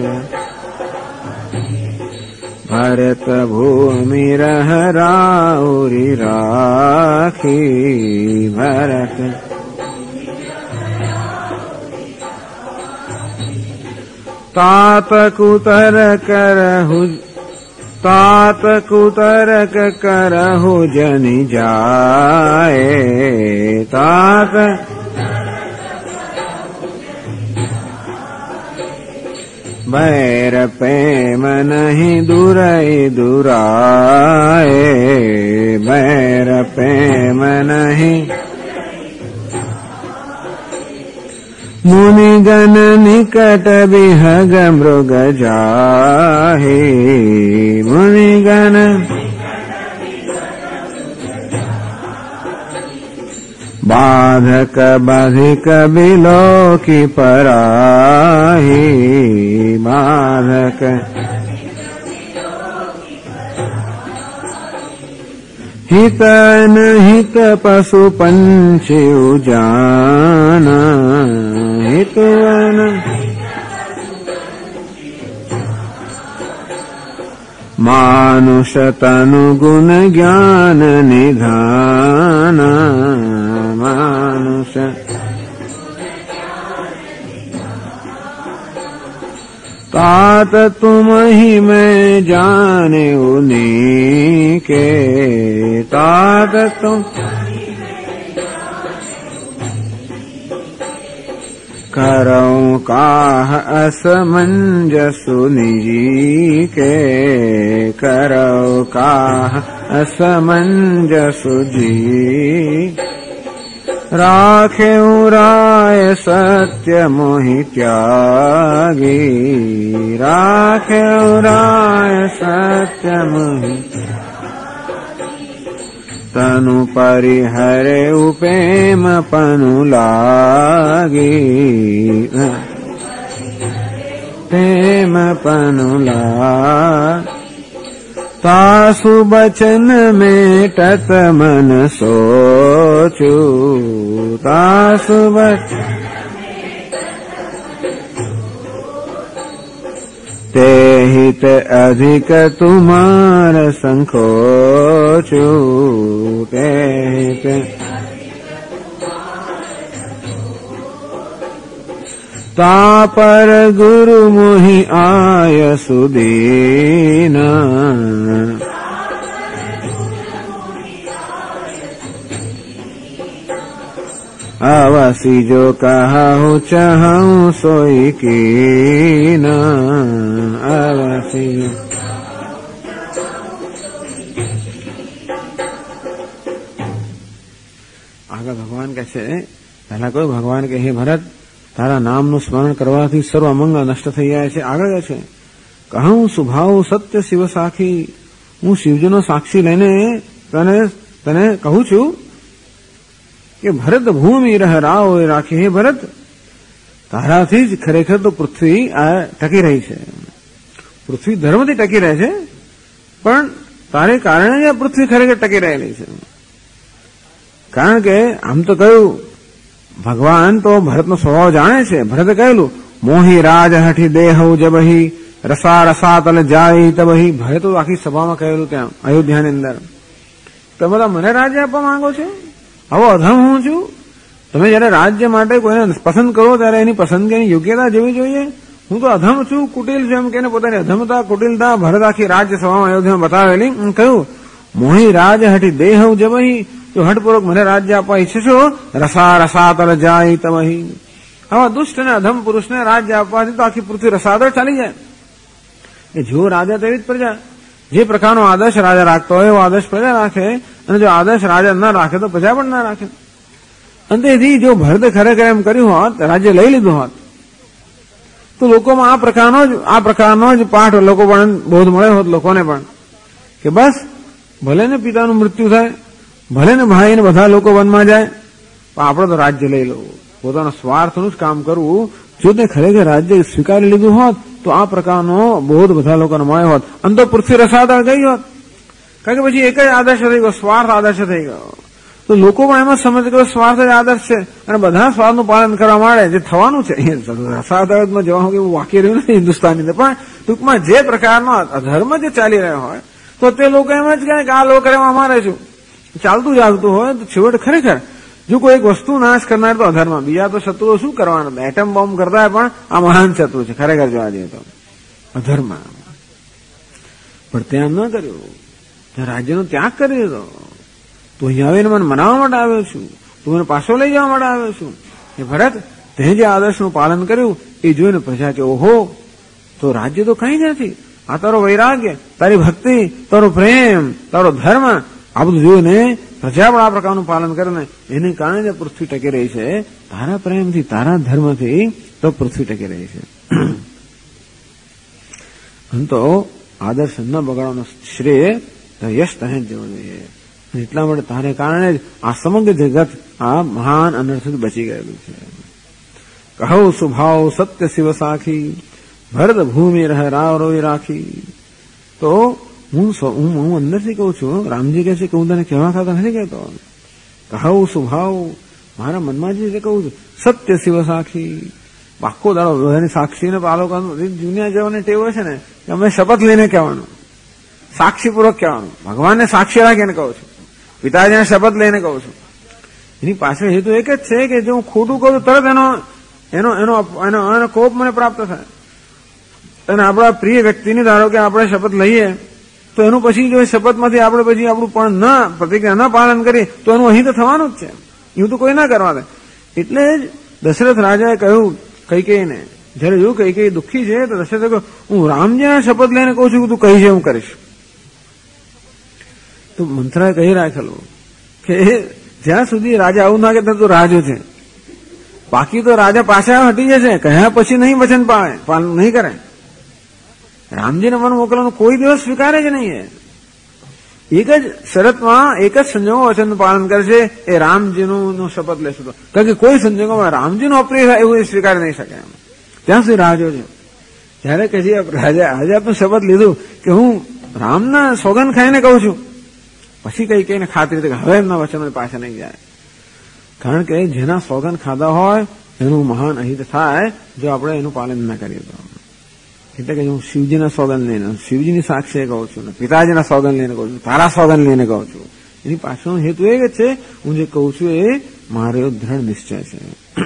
ભરત ભૂમિ રહરાઉરી રાખી, ભરત तात कुतरक करहु जनि जाए, तात बैर प्रेम नहीं दुरई दुराए, बैर प्रेम नहीं। मुनिगण निकट बिहग मृग जाहे, मुनिगण बाधक बाधिक बिलोकी पराही, बाधक हित अनहित पशु पंछी उजाना, हित मानुष तनु गुण ज्ञान निधान, मानुष तात तुम ही मैं जाने उन्हीं के, तात तुम करऊं काह असमंजसु निजी के, करऊं काह असमंजसु जी। राखेऊ राय सत्य मोहि त्यागी, राखेऊ राय सत्य मोहि तनु परिहरे उपेम पनु लागी, प्रेम पनु लागी। तासु बचन मेटत मन सोचू, तासु बचन ते हित अधिक तुम्हार संकोचू, ते हित तापर गुरु मोहि आय सुदीना, अवसी जो कहूँ चाहूँ सोई कीना, अवसी जो आगे भगवान कैसे पहला कोई भगवान के हे भरत तारा नामનું સ્મરણ કરવાથી સર્વ અમંગળ નષ્ટ થઈ જાય છે। આગળ છે કહું સુભાવ સત્ય શિવ સાખી, હું શિવજીનો સાક્ષી લઈને તને કહું છું કે ભરત ભૂમિ રહ રાવ રાખી, હે ભરત તારાથી જ ખરેખર તો પૃથ્વી ટકી રહી છે, પૃથ્વી ધર્મથી ટકી રહે છે, પણ તારે કારણે જ આ પૃથ્વી ખરેખર ટકી રહેલી છે। કારણ કે આમ તો કહ્યું ભગવાન તો ભરતનો સ્વભાવ જાણે છે। ભરતે કહેલું મોહી રાજ હઠી દેહઉ જબહી રસા રસાતલ જાય તબહી, ભરત તો આખી સભામાં કહેલું ત્યાં અયોધ્યાની અંદર, તમે તો મને રાજ્ય આપવા માંગો છો, આવો અધમ હું છું। તમે જયારે રાજ્ય માટે કોઈને પસંદ કરો ત્યારે એની પસંદગીની યોગ્યતા જેવી જોઈએ, હું તો અધમ છું, કુટિલ છું એમ કહીને પોતાની અધમતા કુટિલતા ભરત આખી રાજ્ય સભામાં અયોધ્યામાં બતાવેલી। કહ્યું મોહી રાજ હઠી દેહઉ જબહી, જો હઠપૂર્વક મને રાજ્ય આપવા ઈચ્છે છો, રસા રસાતલ જાય તબહી, આવા દુષ્ટ અને અધમ પુરુષને રાજ્ય આપવાથી તો આખી પૃથ્વી રસાતળ ચાલી જાય। એ જેવો રાજા તેવી જ પ્રજા, જે પ્રકારનો આદર્શ રાજા રાખતો હોય એવો આદર્શ પ્રજા રાખે, અને જો આદર્શ રાજા ન રાખે તો પ્રજા પણ ના રાખે। અંતેથી જો ભરતે ખરેખર એમ કર્યું હોત, રાજ્ય લઈ લીધું હોત, તો લોકોમાં આ પ્રકારનો જ પાઠ લોકો પણ બોધ મળ્યો હોત લોકોને પણ, કે બસ ભલે ને પિતાનું મૃત્યુ થાય, ભલે ને ભાઈ ને બધા લોકો વનમાં જાય, પણ આપણે તો રાજ્ય લઈ લેવું, પોતાના સ્વાર્થનું જ કામ કરવું। જો તે ખરેખર રાજ્ય સ્વીકારી લીધું હોત તો આ પ્રકારનો બોધ બધા લોકોને મળ્યો હોત, અને તો પૃથ્વી રસાતળ ગઈ હોત। કારણ કે પછી એક જ આદર્શ થઈ ગયો, સ્વાર્થ આદર્શ થઈ ગયો, તો લોકો પણ એમાં સમજ કે સ્વાર્થ જ આદર્શ છે, અને બધા સ્વાર્થનું પાલન કરવા માંડે, જે થવાનું છે। રસાતળમાં જવાનું એવું વાક્ય રહ્યું નથી હિન્દુસ્તાની, પણ ટૂંકમાં જે પ્રકારનો અધર્મ જે ચાલી રહ્યો હોય તો તે લોકો એમ જ કહે કે આ લોકો અમારે છું, ચાલતું ચાલતું હોય તો છેવટે ખરેખર જો કોઈ એક વસ્તુ નાશ કરનાર તો અધર્મ, બીજા તો શત્રુઓ શું કરવાના, એટમ બોમ્બ કરતા પણ આ મહાન શત્રુ છે ખરેખર જોવા જઈએ તો અધર્મ. પણ ત્યાં ન કર્યું, ત્યાં રાજ્યનો ત્યાગ કરી દીધો. તો અહીંયા આવીને મને મનાવવા માટે આવ્યો છું, તું મને પાછો લઈ જવા માટે આવ્યો છું. એ ભરત, તે જે આદર્શનું પાલન કર્યું એ જોઈને પ્રજા કે ઓહો, તો રાજ્ય તો કઈ નથી, આ તારો વૈરાગ્ય, તારી ભક્તિ, તારો પ્રેમ, તારો ધર્મ, આ બધું જોઈને પ્રજા પણ આ પ્રકારનું પાલન કરે ને એને કારણે જે પૃથ્વી ટકી રહી છે, તારા પ્રેમથી, તારા ધર્મથી તો પૃથ્વી ટકી રહી છે. તો આદર્શ ન બગાડવાનો શ્રેય યશ તને જ જવું જોઈએ. એટલા માટે તારે કારણે જ આ સમગ્ર જગત આ મહાન અનર્થથી બચી ગયેલું છે. કહો સુભાવ સત્ય શિવ સાખી, ભરત ભૂમિ રહે રાવ રોઈ રાખી. તો હું અંદરથી કહું છું, રામજી કહે છે કે હું તને કહેવા ખાતા નથી કહેતો. કહું સુભાવ, મારા મનમાં જે કહું છું, સત્ય શિવ સાખી, આખો દાડો એની સાક્ષીને પાલો દુનિયા જવાની ટેવ છે ને, અમે શપથ લઈને કહેવાનું, સાક્ષીપૂર્વક કહેવાનું. ભગવાનને સાક્ષી રાખીને કહું છું, પિતાજીને શપથ લઈને કહું છું. એની પાછળ હેતુ એક જ છે કે જો હું ખોટું કહું તરત એનો કોપ મને પ્રાપ્ત થાય. અને આપણા પ્રિય વ્યક્તિની ધારો કે આપણે શપથ લઈએ તો એનું પછી જો શપથમાંથી આપણે પછી આપણું પણ પ્રતિજ્ઞા ન પાલન કરીએ તો એનું અહીં તો થવાનું જ છે. એવું તો કોઈ ના કરવા દે. એટલે જ દશરથ રાજાએ કહ્યું કૈકેયીને, જયારે જોયું કૈકેયી દુઃખી છે તો દશરથે કહ્યું હું રામજીના શપથ લઈને કહું છું કે તું કહી છે હું કરીશ. તો મંત્રાએ કહી રાખેલું કે જ્યાં સુધી રાજા આવું ના કે તો રાજો છે, બાકી તો રાજા પાછા હટી જશે, કહ્યા પછી નહીં વચન પાલન નહીં કરે. રામજીને વન મોકલવાનું કોઈ દિવસ સ્વીકારે જ નહીં. એક જ શરતમાં, એક જ સંજોગોમાં વચનનું પાલન કરશે, એ રામજીનું શપથ લેશે. કારણ કે કોઈ સંજોગોમાં રામજીનું અપ્રિય થાય એવું સ્વીકારી નહીં શકે. ત્યાં સુધી રાજો છે. જયારે કહે રાજા આપનું શપથ લીધું કે હું રામના સોગંદ ખાઈને કહું છું, પછી કઈ કઈને ખાતરી હતી કે હવે એમના વચન પાછા નહીં જાય. કારણ કે જેના સોગંદ ખાધા હોય એનું મહાન અહિત થાય જો આપણે એનું પાલન ના કરીએ તો. એટલે કે હું શિવજીના સોગંદ લઈને, શિવજીની સાક્ષી કહું છું, પિતાજીના સોગંદ લઈને કહું છું, તારા સોગંદ લઈને કહું છું. એની પાછળનો હેતુ એ જ છે, હું જે કહું છું એ મારો દ્રઢ નિશ્ચય છે.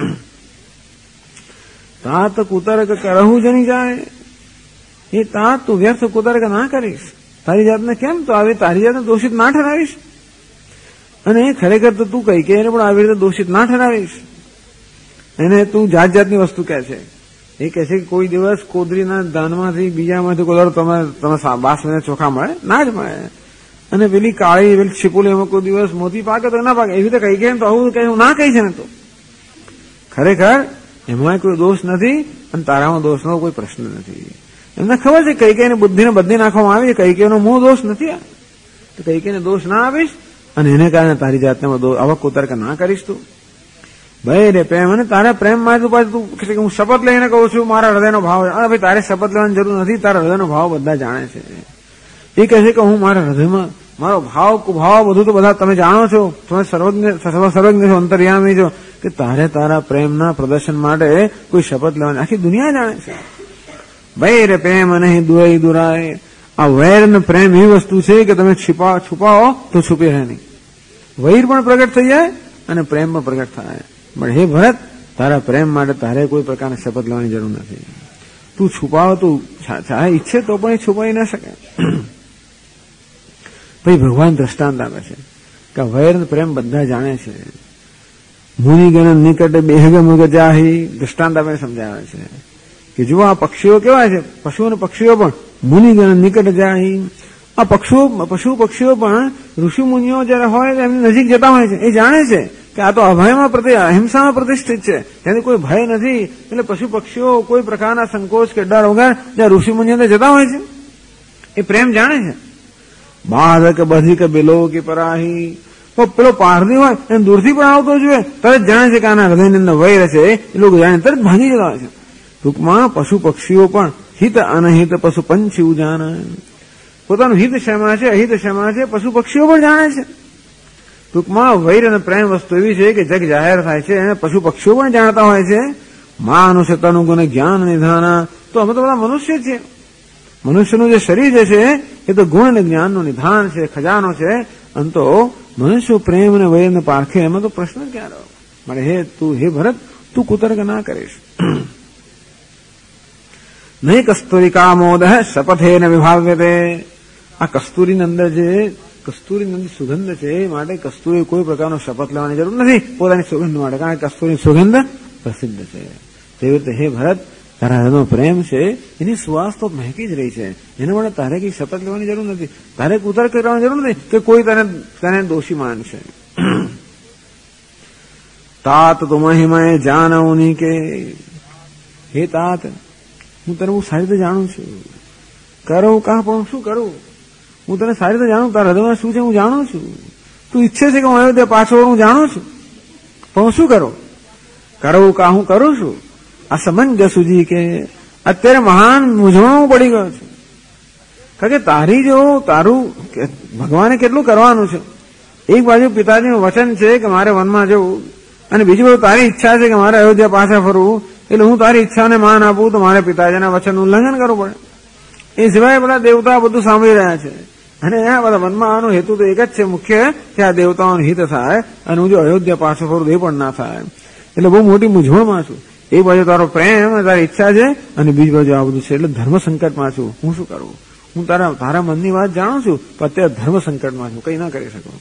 તાત કુતર્ક કરવું જ નહીં જાય, એ તાત તું વ્યર્થ કુતર્ક ના કરીશ. તારી જાતને કેમ તો આવી તારી જાતને દોષિત ના ઠરાવીશ, અને ખરેખર તો તું કઈ કે એને પણ આવી રીતે દોષિત ના ઠરાવીશ. એને તું જાત જાતની વસ્તુ કહે છે. એ કહે છે કે કોઈ દિવસ કોદરીના દાનમાંથી બીજામાંથી કોઈ તમે બાસમને ચોખા મળે ના જ મળે, અને પેલી કાળી પેલી છીપુલીમાં કોઈ દિવસ મોતી પાકે તો ના પાકે. એવી રીતે કઈ કે તો આવું કઈ ના કહી છે ને. તો ખરેખર એમાં કોઈ દોષ નથી અને તારામાં દોષનો કોઈ પ્રશ્ન નથી. એમને ખબર છે કઈ કઈને બુદ્ધિને બદલી નાખવામાં આવી છે, કઈ કઈનો મૂળ દોષ નથી. તો કઈ કઈને દોષ ના આપીશ અને એને કારણે તારી જાતને આવા કુતર્ક ના કરીશ. તું ભાઈ રે પ્રેમ, અને તારા પ્રેમમાં તું પાછું તું હું શપથ લઈને કહું છું મારા હૃદયનો ભાવ. ભાઈ તારે શપથ લેવાની જરૂર નથી, તારા હૃદયનો ભાવ બધા જાણે છે. એ કહે છે કે હું મારા હૃદયમાં મારો ભાવ કુભાવ બધું તો બધા તમે જાણો છો, તમે સર્વજ્ઞ છો, અંતર્યામી છો, કે તારે તારા પ્રેમના પ્રદર્શન માટે કોઈ શપથ લેવાની આખી દુનિયા જાણે છે. ભાઈ રે પ્રેમ નહીં દુરાઈ દુરાય. આ વૈર ને પ્રેમ એવી વસ્તુ છે કે તમે છુપાવો તો છુપી રહે નહીં. વૈર પણ પ્રગટ થઈ જાય અને પ્રેમ પણ પ્રગટ થાય. પણ હે ભરત, તારા પ્રેમ માટે તારે કોઈ પ્રકારના શપથ લેવાની જરૂર નથી. તું છુપાવો, તું ચાહે ઈચ્છે તો પણ એ છુપાઈ ના શકે. ભાઈ ભગવાન દ્રષ્ટાંત આપે છે કે વૈર પ્રેમ બધા જાણે છે. મુનિગણ નિકટ બેહગ મુગ જાહી દ્રષ્ટાંત આપે સમજાવે છે કે જુઓ આ પક્ષીઓ કેવા છે, પશુઓ અને પક્ષીઓ પણ મુનિગણ નિકટ જાહી. આ પશુ પક્ષીઓ પણ ઋષિ મુનિઓ જયારે હોય એમની નજીક જતા હોય છે. એ જાણે છે કે આ તો અભયમાં અહિંસામાં પ્રતિષ્ઠિત છે, ત્યાંથી કોઈ ભય નથી. એટલે પશુ પક્ષીઓ કોઈ પ્રકારના સંકોચ કે ડર વગર જ્યાં ઋષિ મુનિઓ જતા હોય છે એ પ્રેમ જાણે છે. બાધક બધી કે બેલો કે પરાહી, પેલો પારધી હોય એને દૂરથી પણ આવતો જોઈએ તરત જાણે છે કે આના હૃદયની અંદર વૈર છે, એ લોકો જાણે તરત ભાગી જતા હોય છે. ટૂંકમાં પશુ પક્ષીઓ પણ હિત અનહિત પશુ પંછી ઉજાન, પોતાનું હિત શેમાં છે અહિત શેમાં છે પશુ પક્ષીઓ પણ જાણે છે. ટૂંકમાં વૈર અને પ્રેમ વસ્તુ એવી છે કે જગ જાહેર થાય છે અને પશુ પક્ષીઓ પણ જાણતા હોય છે. માનુષ્ય તનુગુણ જ્ઞાન નિધાન, તો અમે તો બધા મનુષ્ય છીએ. મનુષ્યનું જે શરીર જે છે એ તો ગુણ અને જ્ઞાનનું નિધાન છે, ખજાનો છે. અને તો મનુષ્ય પ્રેમ અને વૈરને પારખે એમાં તો પ્રશ્ન ક્યાં રહ્યો? માટે હે ભરત, તું કુતર્ક ના કરીશ. નહીં કસ્તુરિકા મોદ શપથેન વિભાવ્યતે. આ કસ્તુરીની અંદર જે કસ્તુરીની અંદર સુગંધ છે, માટે કસ્તુરી કોઈ પ્રકારનો શપથ લેવાની જરૂર નથી પોતાની સુગંધ માટે, કારણ કે કસ્તુરીની સુગંધ પ્રસિદ્ધ છે. તેવી રીતે હે ભરત, તારા હૃદયનો પ્રેમ છે એની સુવાસ તો મહેકી જ રહી છે. એના માટે તારે કઈ શપથ લેવાની જરૂર નથી, તારે કુતર્ક કરવાની જરૂર નથી કે કોઈ તને દોષી માનશે. તાત તુમહિમય જાનૌની કે, હે તાત, હું તને બહુ સારી રીતે જાણું છું. કરું કા પણ શું કરું? હું તને સારી રીતે જાણું, તારા હૃદયમાં શું છે હું જાણું છું. તું ઈચ્છે છે કે હું અયોધ્યા પાછો હું જાણું છું, પણ હું શું કરું? કરું કા હું કરું છું. આ સમંજસુજી કે અત્યારે મહાન મૂંઝવણમાં પડી ગયો છે. કારણ કે તારું ભગવાને કેટલું કરવાનું છે. એક બાજુ પિતાજીનું વચન છે કે મારે વનમાં જવું, અને બીજી બાજુ તારી ઈચ્છા છે કે મારે અયોધ્યા પાછા ફરવું. એટલે હું તારી ઈચ્છાને માન આપું તો મારે પિતાજીના વચનનું ઉલ્લંઘન કરવું પડે. એ સિવાય બધા દેવતા બધું સાંભળી રહ્યા છે, અને આ બધા વનમાં આવવાનો હેતુ તો એક જ છે મુખ્ય, કે આ દેવતાઓનું હિત થાય અને હું જો અયોધ્યા પાછો ફરું એ પણ ના થાય. એટલે બહુ મોટી મૂંઝવણમાં છું. એક બાજુ તારો પ્રેમ તારી ઈચ્છા છે, અને બીજી બાજુ આ બધું છે, એટલે ધર્મ સંકટમાં છું. હું શું કરું? હું તારા મનની વાત જાણું છું, પણ અત્યારે ધર્મ સંકટમાં છું, કઈ ના કરી શકું.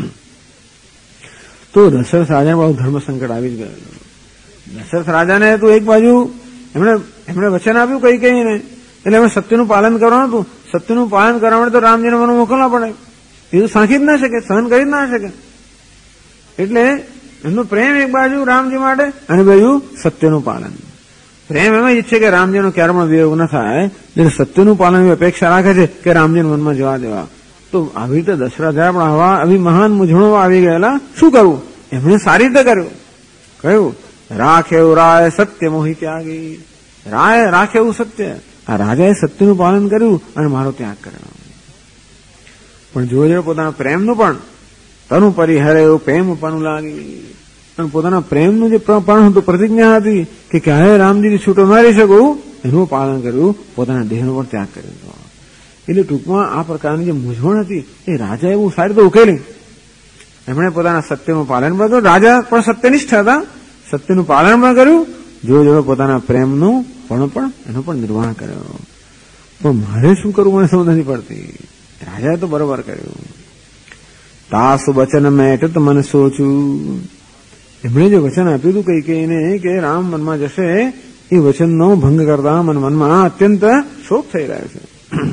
તો દશરથ રાજાને બહુ ધર્મ સંકટ આવી જ ગયેલું. દશરથ રાજાને તો એક બાજુ એમણે વચન આપ્યું કઈ કઈને, એટલે એમણે સત્યનું પાલન કરવાનું હતું. સત્યનું પાલન કરવા માટે તો રામજીને મને મોકલવા પડે. એ તો સાંખી જ ના શકે, સહન કરી જ ના શકે. એટલે એમનો પ્રેમ એક બાજુ રામજી માટે, અને બાજુ સત્યનું પાલન. પ્રેમ એમાં ઈચ્છે કે રામજીનો ક્યારે પણ વિયોગ ન થાય, એટલે સત્યનું પાલન એવી અપેક્ષા રાખે છે કે રામજીને મનમાં જવા દેવા. તો આવી રીતે દશરથ રાજા પણ આવી મહાન મૂંઝવણો આવી ગયેલા. શું કરવું? એમણે સારી રીતે કર્યું. કહ્યું રાખ્યું રાય સત્ય મોહી ત્યાગી. રાય રાખ્યું સત્ય. આ રાજાએ સત્યનું પાલન કર્યું અને મારો ત્યાગ કર્યો. પણ જોડે પોતાના પ્રેમનું પણ તનુ પરિહરે એવું પ્રેમ પણ લાગી. અને પોતાના પ્રેમનું જે પણ હતું, પ્રતિજ્ઞા હતી કે ક્યારે રામજીની છૂટો મારી શકું, એનું પાલન કર્યું, પોતાના દેહનો પણ ત્યાગ કર્યો. એટલે ટૂંકમાં આ પ્રકારની જે મૂંઝવણ હતી એ રાજાએ બહુ સારી રીતે ઉકેલી. એમણે પોતાના સત્યનું પાલન પણ કર્યું. રાજા પણ સત્યનિષ્ઠ હતા, સત્યનું પાલન પણ કર્યું, જોડે પોતાના પ્રેમનું પણ એનો પણ નિર્વાહ કર્યો. પણ મારે શું કરવું મને સમજ નથી પડતી. રાજાએ તો બરોબર કર્યું. તાસુ વચન મેટ મને સોચું. એમણે જે વચન આપ્યું હતું કૈકેયીને કે રામ વનમાં જશે, એ વચનનો ભંગ કરતા મને મનમાં અત્યંત શોક થઈ રહ્યો છે.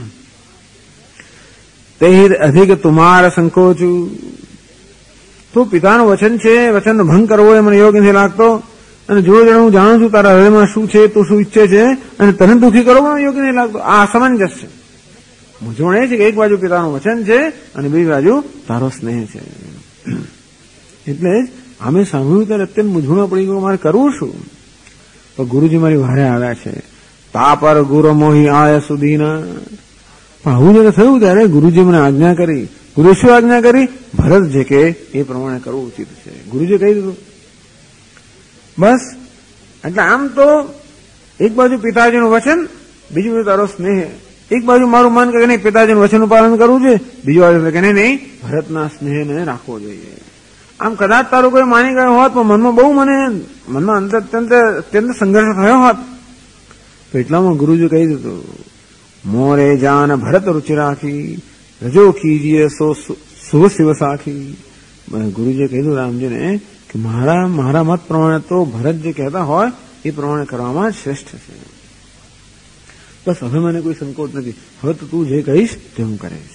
તે અધિક તુમાર સંકોચું. તો પિતાનું વચન છે, વચનનો ભંગ કરવો એ મને યોગ્ય નથી લાગતો. અને જોડે હું જાણું છું તારા હૃદયમાં શું છે, તું શું ઈચ્છે છે, અને તને દુઃખી કરવો મને યોગ્ય નહીં લાગતો. આ અસમંજસ છે. મૂંઝવણ એ છે કે એક બાજુ પિતાનું વચન છે અને બીજી બાજુ તારો સ્નેહ છે. એટલે જ અમે સાંભળ્યું ત્યારે અત્યંત મૂંઝવણ પડી ગયું, મારે કરવું શું? તો ગુરુજી મારી વારે આવ્યા છે. તા પર ગુરુ મોહી આય સુધીના. પણ આવું જયારે થયું ત્યારે ગુરુજી મને આજ્ઞા કરી. ગુરુ શું આજ્ઞા કરી? ભરત જે કે એ પ્રમાણે કરવું ઉચિત છે. ગુરુજી કહી દીધું. બસ. એટલે આમ તો એક બાજુ પિતાજીનું વચન, બીજી બાજુ તારો સ્નેહ. એક બાજુ મારું મન કે નહીં પિતાજીનું વચનનું પાલન કરવું છે, બીજી બાજુ કે નહીં ભરતના સ્નેહને રાખવો જોઈએ. આમ કદાચ તારું કોઈ માની ગયો હોત, પણ મનમાં અંદર અત્યંત સંઘર્ષ થયો હોત, તો એટલામાં ગુરુજી કહી દીધું મોરે જાન ભરત રુચિ રાખી, રજો કીજીએ સો શુભ શિવ સાખી. ગુરુજીએ કહ્યું રામજીને કે મારા મત પ્રમાણે તો ભરત જે કહેતા હોય એ પ્રમાણે કરવામાં શ્રેષ્ઠ છે. બસ હવે મને કોઈ સંકોચ નથી. હવે તો તું જે કહીશ તે હું કરીશ.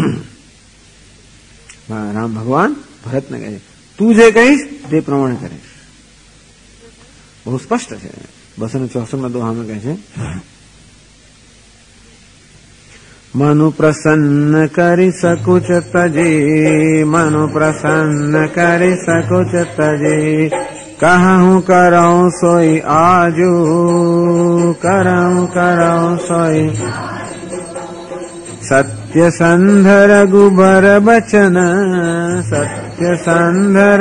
રામ ભગવાન ભરતને કહે તું જે કહીશ તે પ્રમાણે કરીશ. બહુ સ્પષ્ટ છે. 264 દોહામાં કહે છે મનુ પ્રસન્ન કરી સકુચ તજે, મનુ પ્રસન્ન કરી સકુચ તજે, કહું કરું સોઈ આજુ, કરું સોઈ સત્ય સંધર ગુબર બચન, સત્ય સંધર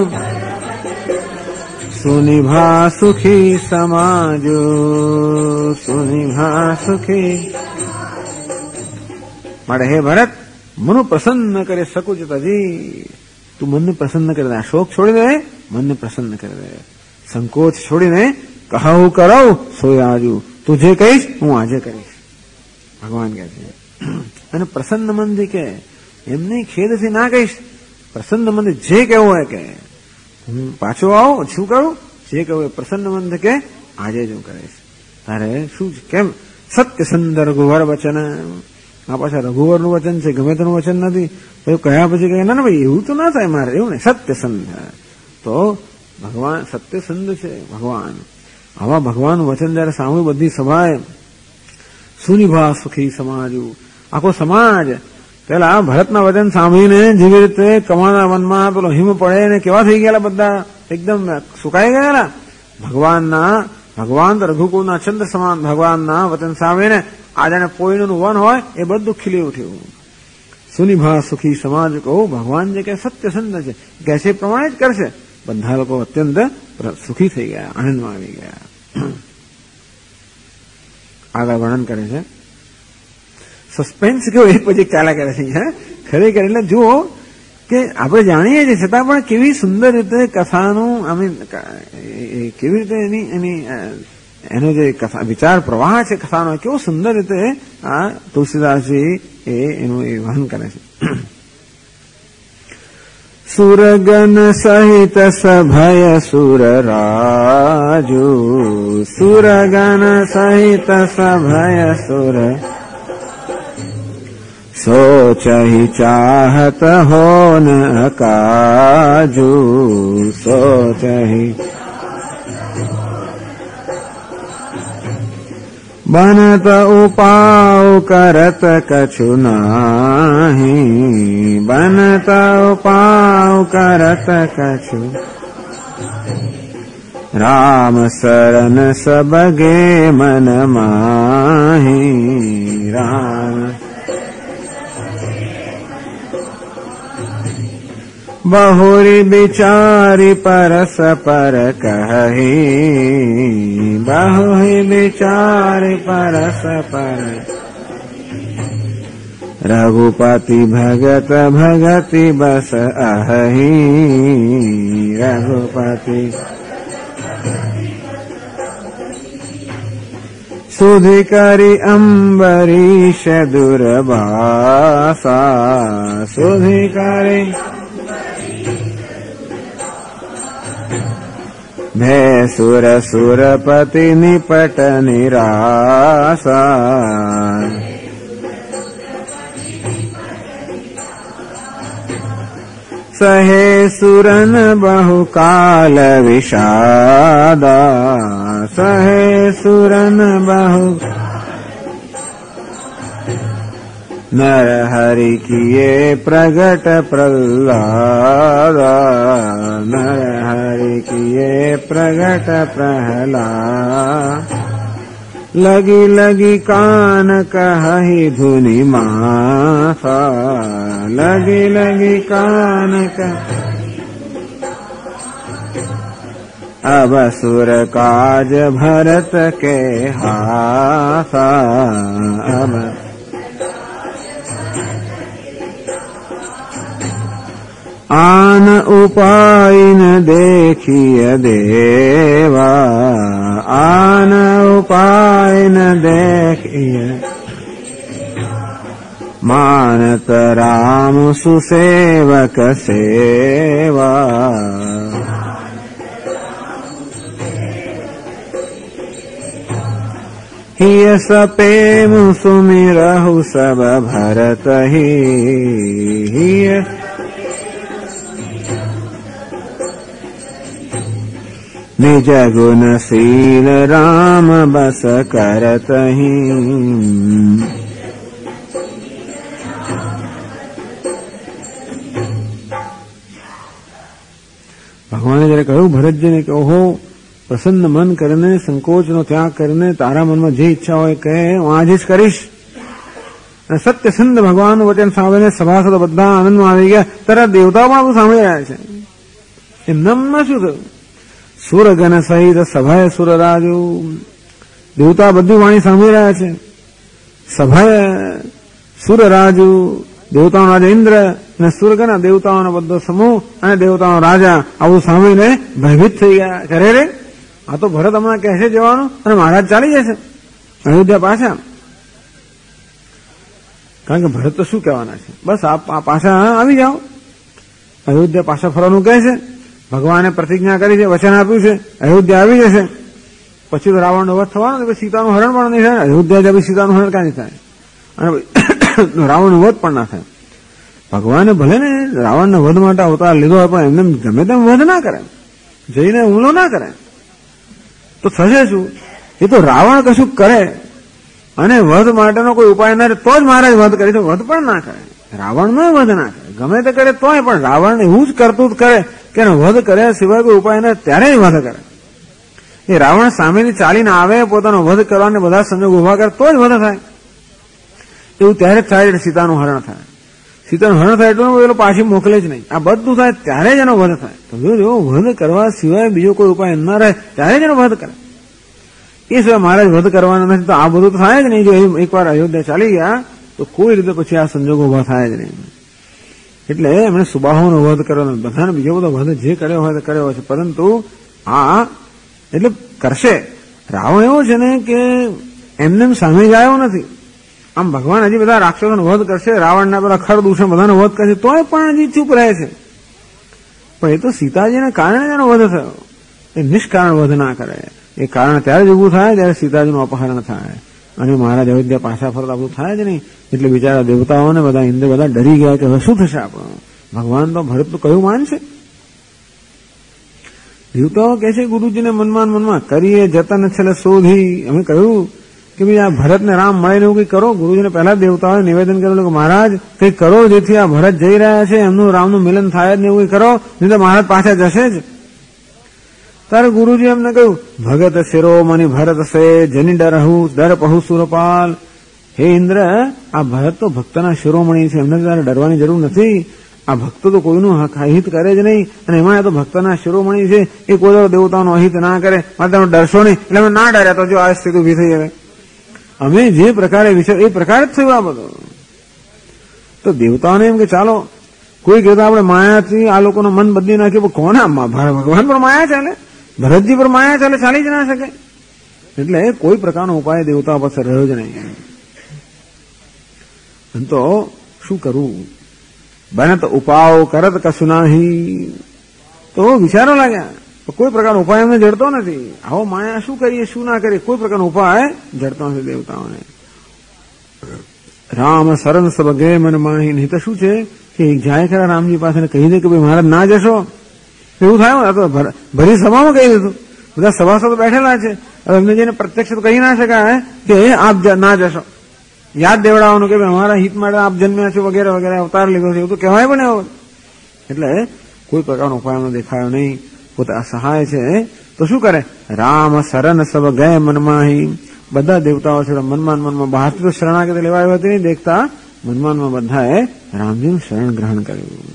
સુનિભા સુખી સમાજો, સુનિભા સુખી. માટે હે ભરત, મનો પ્રસન્ન કરે સકુચ તજી. તું મનને પ્રસન્ન કરી દે, શોક છોડી દે, મનને પ્રસન્ન કરી દે, સંકોચ છોડીને કહું કરાવ સોય આજુ, તું જે કહીશ હું આજે કરીશ, ભગવાન કહે છે. અને પ્રસન્ન મનથી કે એમને ખેદથી ના કહીશ, પ્રસન્ન મનથી જે કહેવું હોય કે હું પાછો આવો શું કરું, જે કહું એ પ્રસન્ન મનથી કે આજે જ હું કરીશ. તારે શું કેમ સત્ય સુંદર રઘુવર વચન. આ પાછા રઘુવરનું વચન છે, ગમે તેનું વચન નથી. પછી કહ્યા પછી કહે ના ભાઈ એવું તો ના થાય મારે, એવું ને સત્ય સંધ. તો ભગવાન સત્ય સંધ છે ભગવાન. આવા ભગવાનનું વચન જયારે સાંભળ્યું બધી સભાએ, સુનિભા સુખી સમાજુ, આખો સમાજ પેલા ભરતના વચન સાંભળીને જેવી રીતે કમાના વનમાં પેલો હિમ પડે ને કેવા થઈ ગયેલા બધા, એકદમ સુકાઈ ગયેલા. ભગવાન રઘુકુળના ચંદ્ર સમાન ભગવાનના વચન સાંભળીને આ જાણે પોઈનું વન હોય એ બધું ખીલી ઉઠ્યું. સુનિભા સુખી સમાજ કહું, ભગવાન જે કે સત્ય સંત છે કે છે પ્રમાણે જ કરશે. બધા લોકો અત્યંત સુખી થઈ ગયા, આનંદમાં આવી ગયા. આગળ વર્ણન કરે છે, સસ્પેન્સ કેવો એક પછી ચાલ્યા કરે છે. ખરેખર એટલે જુઓ કે આપણે જાણીએ છીએ છતાં પણ કેવી સુંદર રીતે કથાનું કેવી રીતે એનો જે કથા વિચાર પ્રવાહ છે કથાનો કેવો સુંદર રીતે આ તુલસીદાસજી એનું એ વહન કરે છે. સુરગન સહિત સભય સુર રાજુ, સુરગન સહિત સભય સુર सोचहि चाहत हो न काजू, सोचहि बनत उपाय करत कछु नाही, बनत उपाय करत कछु. राम शरण सबगे मन माही, राम बहुरी बिचारी परस पर कही, बहुरी बिचारी परस पर. रघुपति भगत भगति बस अहि, रघुपति सुधि करी अम्बरीश दुर्वासा, सुधि करी भय सुर सुरपति निपट निरासा. सहे सुरन बहुकाल विषादा, सहे सुरन बहु. नर हरि किए प्रगट प्रह्लादा, नर हरि किए प्रगट प्रह्लाद. लगी लगी कान कहि धुनि माथा, लगी लगी कान कह. अब सुर काज भरत के हाथा, अब आन उपाय न देखिय देवा, आन उपाय न देखिय. मानत राम सुसेवक सेवा, हिय सपेम सुमिरहु सब भरत ही, हिय निज गुणशील राम बस करतहि. ભગવાને જયારે કહ્યું ભરતજીને કે ઓહો પ્રસન્ન મન કરીને સંકોચનો ત્યાગ કરીને તારા મનમાં જે ઈચ્છા હોય કહે હું આજે જ કરીશ. અને સત્ય સંત ભગવાનનું વચન સાંભળીને સભાસદો બધા આનંદમાં આવી ગયા. તરત દેવતાઓ પણ બધું સાંભળી રહ્યા છે. એમનામાં શું થયું? સુરગન સહિત સભાએ સુરરાજુ, દેવતા બધી વાણી સાંભળી રહ્યા છે. સભાએ સુરરાજુ દેવતાઓનો રાજા ઇન્દ્ર અને સ્વર્ગના દેવતાઓનો બધો સમૂહ અને દેવતાઓનો રાજા આવું સાંભળીને ભયભીત થઈ ગયા. કરે રે, આ તો ભરત હમણાં કહેશે જવાનું અને મહારાજ ચાલી જશે અયોધ્યા પાછા. કારણ કે ભરત તો શું કહેવાના છે, બસ આ પાછા આવી જાઓ, અયોધ્યા પાછા ફરવાનું કહે છે. ભગવાને પ્રતિજ્ઞા કરી છે, વચન આપ્યું છે, અયોધ્યા આવી જશે. પછી તો રાવણનો વધ થવાનો, પછી સીતાનું હરણ પણ નહીં થાય. અયોધ્યા જાય સીતાનું હરણ ક્યાં નહીં થાય અને રાવણનો વધ પણ ના થાય. ભગવાને ભલે ને રાવણના વધ માટે અવતાર લીધો હોય, પણ એમને ગમે તેમ વધ ના કરે, જઈને હુમલો ના કરે તો થશે શું? એ તો રાવણ કશું કરે અને વધ માટેનો કોઈ ઉપાય ના રહે તો જ મહારાજ વધ કરી, તો વધ પણ ના કરે, રાવણનો વધ ના કરે, ગમે તે કરે તોય પણ રાવણ એવું જ કરતું જ કરે કે વધ કર્યા સિવાય કોઈ ઉપાય ના, ત્યારે જ વધ કરે. એ રાવણ સામેથી ચાલીને આવે, પોતાનો વધ કરવાને બધા સંજોગ ઉભા કરે તો જ વધ થાય. એવું ત્યારે જ થાય સીતાનું હરણ થાય. સીતાનું હરણ થાય એટલું પેલો પાછી મોકલે જ નહીં. આ બધું થાય ત્યારે જ એનો વધ થાય. તો જો વધ કરવા સિવાય બીજો કોઈ ઉપાય ન રહે ત્યારે જ એનો વધ કરે. એ સિવાય મહારાજ વધ કરવાના નથી તો આ બધું તો થાય જ નહીં. જો એકવાર અયોધ્યા ચાલી ગયા તો કોઈ રીતે પછી આ સંજોગો ઉભા થાય જ નહીં. એટલે એમણે સુબાહોનો વધ કર્યો, બધાને બીજો બધો વધ જે કર્યો હોય તે કર્યો છે, પરંતુ આ એટલે કરશે. રાવણ એવો છે ને કે એમને સામે જ આવ્યો નથી. આમ ભગવાન હજી બધા રાક્ષસોનો વધ કરશે, રાવણના પેલા ખરદૂષણ બધાનો વધ કરશે તોય પણ હજી ચૂપ રહે છે. પણ એ તો સીતાજીને કારણે એનો વધ થયો. એ નિષ્કારણ વધ ના કરે. એ કારણ ત્યારે જ ઉભું થાય જ્યારે સીતાજીનું અપહરણ થાય અને મહારાજ અયોધ્યા પાછા ફરતા બધું થાય જ નહીં. એટલે બિચારા દેવતાઓને બધા ઇન્દ્ર બધા ડરી ગયા કે હવે શું થશે આપણું. ભગવાન તો ભરતનું કયું માનશે. દેવતાઓ કહે છે ગુરુજીને મનમાં કરીએ જતન છેલ્લે શોધી. અમે કહ્યું કે ભાઈ આ ભરતને રામ મળે એવું કંઈક કરો. ગુરુજીને પહેલા દેવતાઓએ નિવેદન કરેલું કે મહારાજ કંઈક કરો જેથી આ ભરત જઈ રહ્યા છે એમનું રામનું મિલન થાય જ ને એવું કરો, નહીં તો મહારાજ પાછા જશે જ. તારે ગુરુજી એમને કહ્યું ભગત શિરોમણી ભરત સે જની ડર પહુ સુરપાલ. હે ઇન્દ્ર, આ ભરત તો ભક્તના શિરોમણી છે, એમને તારે ડરવાની જરૂર નથી. આ ભક્તો તો કોઈનું હિત કરે જ નહીં અને એમાં તો ભક્તના શિરોમણી છે, એ કોઈ દેવતાઓનું અહિત ના કરે, માટે તમે ડરશો નહીં. એટલે અમે ના ડર્યા તો જો આ સ્થિતિ ઉભી થઈ હવે. અમે જે પ્રકારે વિચાર એ પ્રકારે જ થયું આ બધું. તો દેવતાઓને એમ કે ચાલો કોઈ કહેતા આપણે માયાથી આ લોકોનું મન બદલી નાખ્યું. કોને ભગવાન પર માયા ચાલે, ભરતજી પર માયા ચાલે, ચાલી જ ના શકે. એટલે કોઈ પ્રકારનો ઉપાય દેવતાઓ પાસે રહ્યો જ નહીં. તો શું કરવું? બને તો ઉપાવ કરત કશું નહીં. તો વિચારો લાગ્યા, કોઈ પ્રકારનો ઉપાય એમને જડતો નથી. આવો માયા શું કરીએ શું ના કરીએ, કોઈ પ્રકારનો ઉપાય જડતો નથી દેવતાઓને. રામ સરન સબ ગે મન માહી. નહીં તો શું છે કે જાય ખરા રામજી પાસે કહી દે કે ભાઈ મહારાજ ના જશો, એવું થાય. આ તો ભરી સભામાં કહી દીધું, બધા સભાસદો બેઠેલા છે. હવે એમને જઈને પ્રત્યક્ષ તો કહી ના શકાય કે આપ ના જશો. યાદ દેવડાવવાનું કે અમારા હિત માટે આપ જન્મ્યા છો વગેરે વગેરે, અવતાર લીધો છે, એવું તો કહેવાય પણ એવું. એટલે કોઈ પ્રકારનો ઉપાય એમને દેખાયો નહીં. પોતે અસહાય છે તો શું કરે? રામ શરણ સબ ગયા મનમાહી. બધા દેવતાઓ છે મનમાં બહારથી તો શરણાગતિ લેવા આવ્યા હતી નહીં, દેખતા મનમાં બધાએ રામજીનું શરણ ગ્રહણ કર્યું.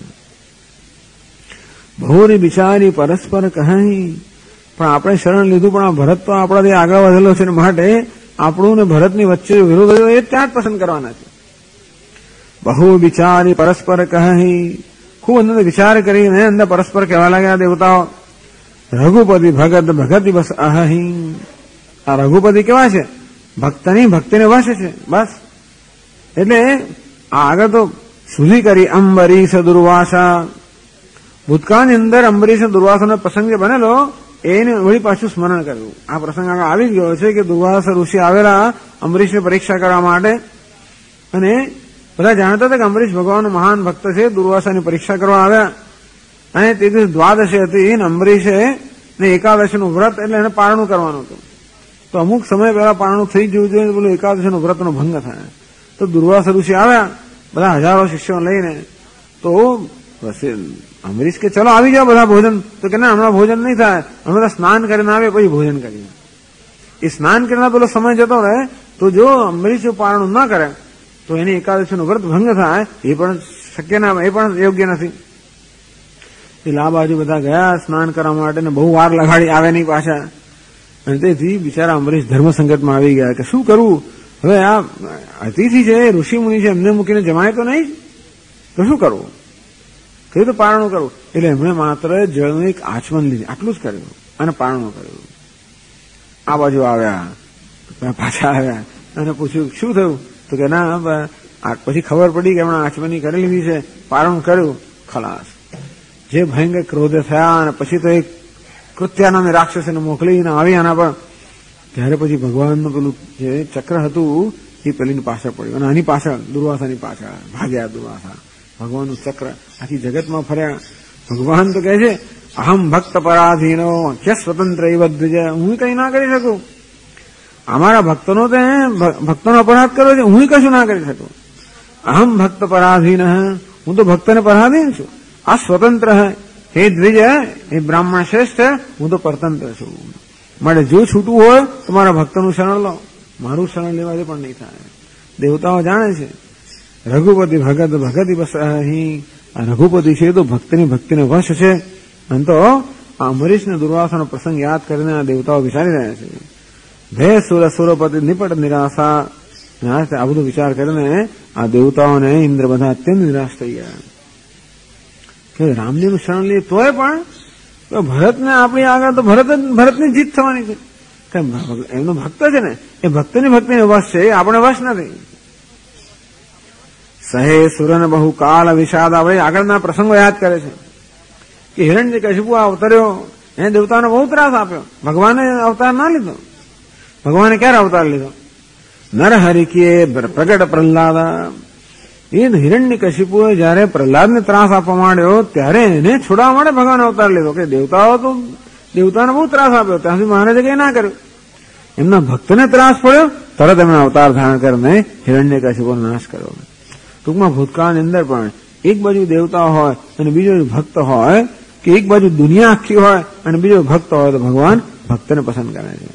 ભોરી બિચારી પરસ્પર કહી. પણ આપણે શરણ લીધું, પણ આ ભરત તો આપણાથી આગળ વધેલો છે, માટે આપણું ને ભરતની વચ્ચે વિરોધ થયો એ ત્યાં જ પસંદ કરવાના છે. બહુ વિચારી પરસ્પર કહી. ખૂબ અંદર વિચાર કરીને અંદર પરસ્પર કહેવા લાગ્યા દેવતાઓ. રઘુપતિ ભગતિ બસ અહી. આ રઘુપતિ કેવા છે? ભક્તિને વશ છે બસ. એટલે આગળ તો સુધી કરી અંબરીશ દુર્વાસા. ભૂતકાળની અંદર અંબરીશ દુર્વાસાનો પ્રસંગ જે બનેલો એને વળી પાછું સ્મરણ કર્યું. આ પ્રસંગ આગળ આવી ગયો છે કે દુર્વાસા ઋષિ આવેલા અંબરીશની પરીક્ષા કરવા માટે, અને બધા જાણતા હતા કે અંબરીશ ભગવાનનો મહાન ભક્ત છે. દુર્વાસાની પરીક્ષા કરવા આવ્યા અને તે દિવસ દ્વાદશી હતી ને અંબરીશે ને એકાદશીનું વ્રત એટલે એને પારણું કરવાનું હતું. તો અમુક સમય પહેલા પારણું થઈ જવું જોઈએ, બોલું એકાદશીનું વ્રતનો ભંગ થાય. તો દુર્વાસા ઋષિ આવ્યા બધા હજારો શિષ્યો લઈને. તો અંબરીશ કે ચલો આવી જાઓ બધા ભોજન. તો કે ના, હમણાં ભોજન નહીં થાય, હમણાં સ્નાન કરીને આવે પછી ભોજન કરીએ. એ સ્નાન કરીને પેલો સમય જતો રહે, તો જો અંબરીશ પારણું ના કરે તો એની એકાદશીનું વ્રત ભંગ થાય. એ પણ શક્ય ના, એ પણ યોગ્ય નથી. એટલે આ બાજુ બધા ગયા સ્નાન કરવા માટે ને બહુ વાર લગાડી, આવે નહીં પાછા. અને તેથી બિચારા અંબરીશ ધર્મ સંકટમાં આવી ગયા કે શું કરવું હવે? આ અતિથિ છે, ઋષિ મુનિ છે, એમને મૂકીને જમાય તો નહીં. તો શું કરવું, કઈ રીતે પારણું કરવું? એટલે એમણે માત્ર જળનું એક આચમન લીધું, આટલું જ કર્યું અને પારણું કર્યું. આ બાજુ આવ્યા, પાછા આવ્યા અને પૂછ્યું શું થયું? તો કે ના, પછી ખબર પડી કે એમણે આચમની કરી લીધી છે, પારણું કર્યું, ખલાસ. જે ભયંકર ક્રોધ થયા અને પછી તો એક કૃત્યાનામે રાક્ષસને મોકલીને આવી આના પર, ત્યારે પછી ભગવાનનું પેલું જે ચક્ર હતું એ પેલીની પાછળ પડ્યું અને આની પાછળ દુર્વાસાની પાછળ ભાગ્યા દુર્વાસા. ભગવાનનું ચક્ર આખી જગતમાં ફર્યા. ભગવાન તો કહે છે અહમ ભક્ત પરાધીનો કે સ્વતંત્ર દ્વિજ, હું કઈ ના કરી શકું. અમારા ભક્તોનો અપરાધ કર્યો છે, હું કશું ના કરી શકું. અહમ ભક્ત પરાધીન, હું તો ભક્તને પરાધીન છું. આ સ્વતંત્ર હે દ્વિજ, એ બ્રાહ્મણ શ્રેષ્ઠ, હું તો પરતંત્ર છું. માટે જો છૂટવું હોય તો મારા ભક્તનું શરણ લો, મારું શરણ લેવાથી પણ નહીં થાય. દેવતાઓ જાણે છે રઘુપતિ ભગત ભગતિ બસ અહીં, આ રઘુપતિ છે તો ભક્તિને વશ છે. અને તો આ અમરીશને દુર્વાસાનો પ્રસંગ યાદ કરીને આ દેવતાઓ વિચારી રહ્યા છે. ભય સુરપતિ નિપટ નિરાશા, આ બધું વિચાર કરીને આ દેવતાઓને ઇન્દ્ર બધા અત્યંત નિરાશ થઈ ગયા કે રામજીનું શરણ લઈએ તોય પણ ભરતને આપણી આગળ તો ભરતની જીત થવાની છે. એમનો ભક્ત છે ને, એ ભક્તની વશ છે, આપણે વશ નથી. સહે સુરન બહુ કાળ વિષાદ, આપણે આગળના પ્રસંગો યાદ કરે છે કે હિરણ્યકશિપુ અવતર્યો, એને દેવતાને બહુ ત્રાસ આપ્યો. ભગવાને અવતાર ના લીધો. ભગવાને ક્યારે અવતાર લીધો? નરહરિકીએ પ્રગટ પ્રહલાદ. એ હિરણ્યકશિપુએ જયારે પ્રહલાદને ત્રાસ આપવા માંડ્યો ત્યારે એને છોડાવવા માટે ભગવાન અવતાર લીધો. કે દેવતાને બહુ ત્રાસ આપ્યો, ત્યાં સુધી મહારાજે કઈ ના કર્યું. એમના ભક્તને ત્રાસ પડ્યો, તરત એમણે અવતાર ધારણ કરીને હિરણ્યકશિપુનો નાશ કર્યો. ટૂંકમાં ભૂતકાળની અંદર પણ એક બાજુ દેવતા હોય અને બીજો ભક્ત હોય, કે એક બાજુ દુનિયા આખી હોય અને બીજો ભક્ત હોય, તો ભગવાન ભક્તને પસંદ કરે છે.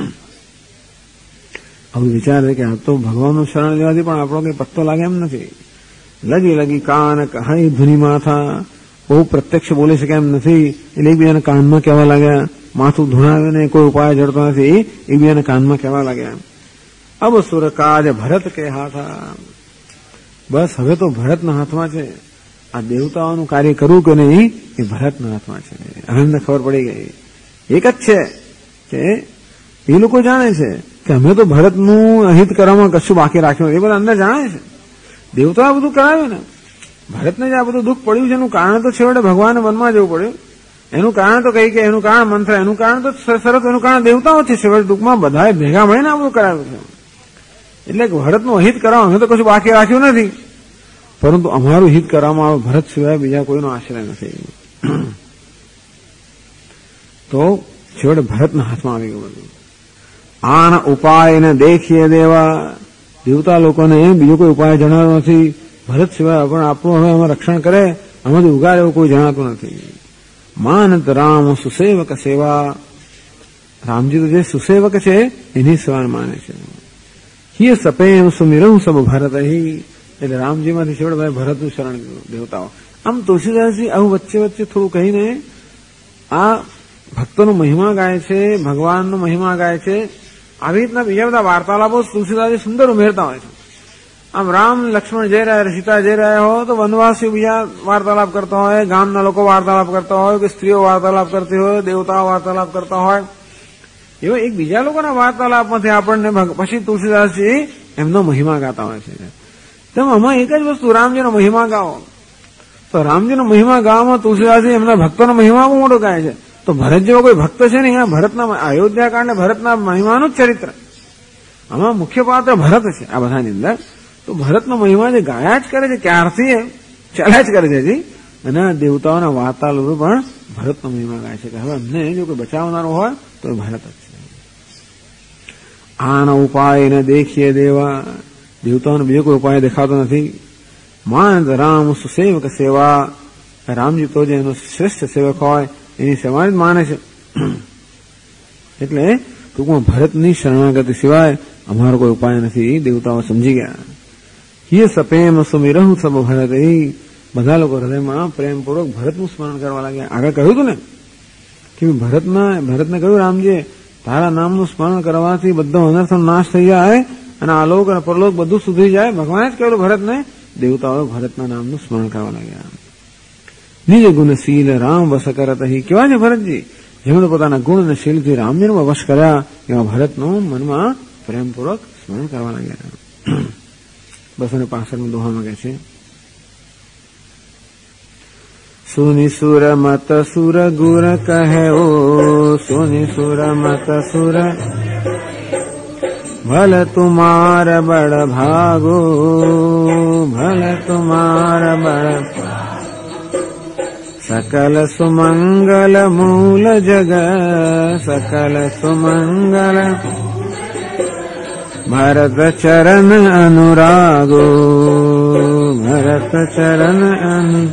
આવું વિચાર છે કે આ તો ભગવાનનું શરણ લેવાથી પણ આપણો કઈ પત્તો લાગે એમ નથી. લગી કાન કહી ધુની માથા, બહુ પ્રત્યક્ષ બોલી શકે એમ નથી. એટલે એકબીજાના કાનમાં કહેવા લાગ્યા. માથું ધુણાવીને કોઈ ઉપાય જડતો નથી, એકબીજાના કાનમાં કહેવા લાગ્યા. અબ સુર કાજ ભરત કે હાથા, બસ હવે તો ભરતના હાથમાં છે. આ દેવતાઓનું કાર્ય કરવું કે નહીં એ ભરતના હાથમાં છે. હવે એમને ખબર પડી ગઈ. એક જ છે કે એ લોકો જાણે છે કે અમે તો ભરતનું અહિત કરવામાં કશું બાકી રાખ્યું, એ બધા અંદર જાણે છે. દેવતા આ બધું કરાવ્યું ને, ભરતને જે આ બધું દુઃખ પડ્યું છે એનું કારણ તો છેવટે ભગવાનને વનમાં જવું પડ્યું. એનું કારણ તો કઈ કે એનું કારણ મંત્ર, એનું કારણ તો સરસ, એનું કારણ દેવતાઓ છે. છેવટે દુઃખમાં બધાએ ભેગા મળીને આ બધું કરાવ્યું છે. એટલે ભરતનું અહિત કરાવ અમે તો કશું બાકી રાખ્યું નથી, પરંતુ અમારું હિત કરવામાં આવે ભરત સિવાય બીજા કોઈનો આશ્રય નથી. તો છેવટે ભરતના હાથમાં આવી ગયું બધું. આન ઉપાયને દેખીએ દેવા, દેવતા લોકોને બીજો કોઈ ઉપાય જણાવ્યો નથી. ભરત સિવાય પણ આપણું હવે આમાં રક્ષણ કરે, આમાંથી ઉગાર એવું કોઈ જણાતું નથી. માનત રામ સુસેવક સેવા, રામજી તો જે સુસેવક છે એની સેવા માને છે. હિય સપેમ સુમિરહુ સબ ભરત, એટલે રામજીમાંથી છેવટે ભાઈ ભરતનું શરણ દેવતાઓ. આમ તુલસીદાસજી આવું વચ્ચે થોડું કહીને આ ભક્તોનો મહિમા ગાય છે, ભગવાનનો મહિમા ગાય છે. આવી રીતના બીજા બધા વાર્તાલાપો તુલસીદાસજી સુંદર ઉમેરતા હોય છે. આમ રામ લક્ષ્મણ જઈ રહ્યા, સીતા જઈ રહ્યા હોય તો વનવાસીઓ બીજા વાર્તાલાપ કરતા હોય, ગામના લોકો વાર્તાલાપ કરતા હોય, કે સ્ત્રીઓ વાર્તાલાપ કરતી હોય, દેવતાઓ વાર્તાલાપ કરતા હોય. એવો એક બીજા લોકોના વાર્તાલાપમાંથી આપણને પછી તુલસીદાસજી એમનો મહિમા ગાતા હોય છે. તેમ આમાં એક જ વસ્તુ, રામજીનો મહિમા ગાઓ. તો રામજીનો મહિમા ગાવામાં તુલસીદાસજી એમના ભક્તોનો મહિમા બહુ મોટો ગાય છે. તો ભરત જેવો કોઈ ભક્ત છે નહીં. આ ભરતના અયોધ્યાકાંડ ભરતના મહિમાનું જ ચરિત્ર. આમાં મુખ્ય પાત્ર ભરત છે આ બધાની અંદર. તો ભરતનો મહિમા જે ગાયા જ કરે છે, ક્યારથી ચાલ્યા જ કરે છે જી. અને દેવતાઓના વાર્તાલાપો પણ ભરતનો મહિમા ગાય છે કે હવે અમને જો કોઈ બચાવનારો હોય તો એ ભરત જ છે. આના ઉપાય ને દેખીએ દેવા, દેવતાઓને બીજો કોઈ ઉપાય દેખાતો નથી. માન રામ સુસેવક સેવા, રામજી તો જે એનો શ્રેષ્ઠ સેવક હોય એની સેવા જ માને છે. એટલે ટૂંકમાં ભરતની શરણાગતિ સિવાય અમારો કોઈ ઉપાય નથી, દેવતાઓ સમજી ગયા. હિય સપેમ સુમિરહુ સબ ભરત, બધા લોકો હૃદયમાં પ્રેમપૂર્વક ભરતનું સ્મરણ કરવા લાગ્યા. આગળ કહ્યું હતું ને કે ભરતને કહ્યું રામજીએ, તારા નામનું સ્મરણ કરવાથી બધો અનર્થનો નાશ થઈ જાય અને આલોક અને પરલોક બધું સુધરી જાય. ભગવાને જ કહ્યું ભરતને દેવતાઓ ભરતના નામનું સ્મરણ કરવા લાગ્યા. નિજ ગુણશીલ રામ વશ કરત હી. કેવા છે ભરતજી? જેમણે પોતાના ગુણ અને શીલથી રામને વશ કર્યા એવા ભરતનું મનમાં પ્રેમપૂર્વક સ્મરણ કરવા લાગ્યા. 265 દોહામાં કહે છે, સુની સુર મત સુર ગુર કહે ઓ, સુની સુર મત સુર ભલ તુમાર બળ ભાગો, ભલ તુમાર બળ सकल सुमंगल मूल जग, सकल सुमंगल भरत चरण अनुरागो, भरत चरण अनु.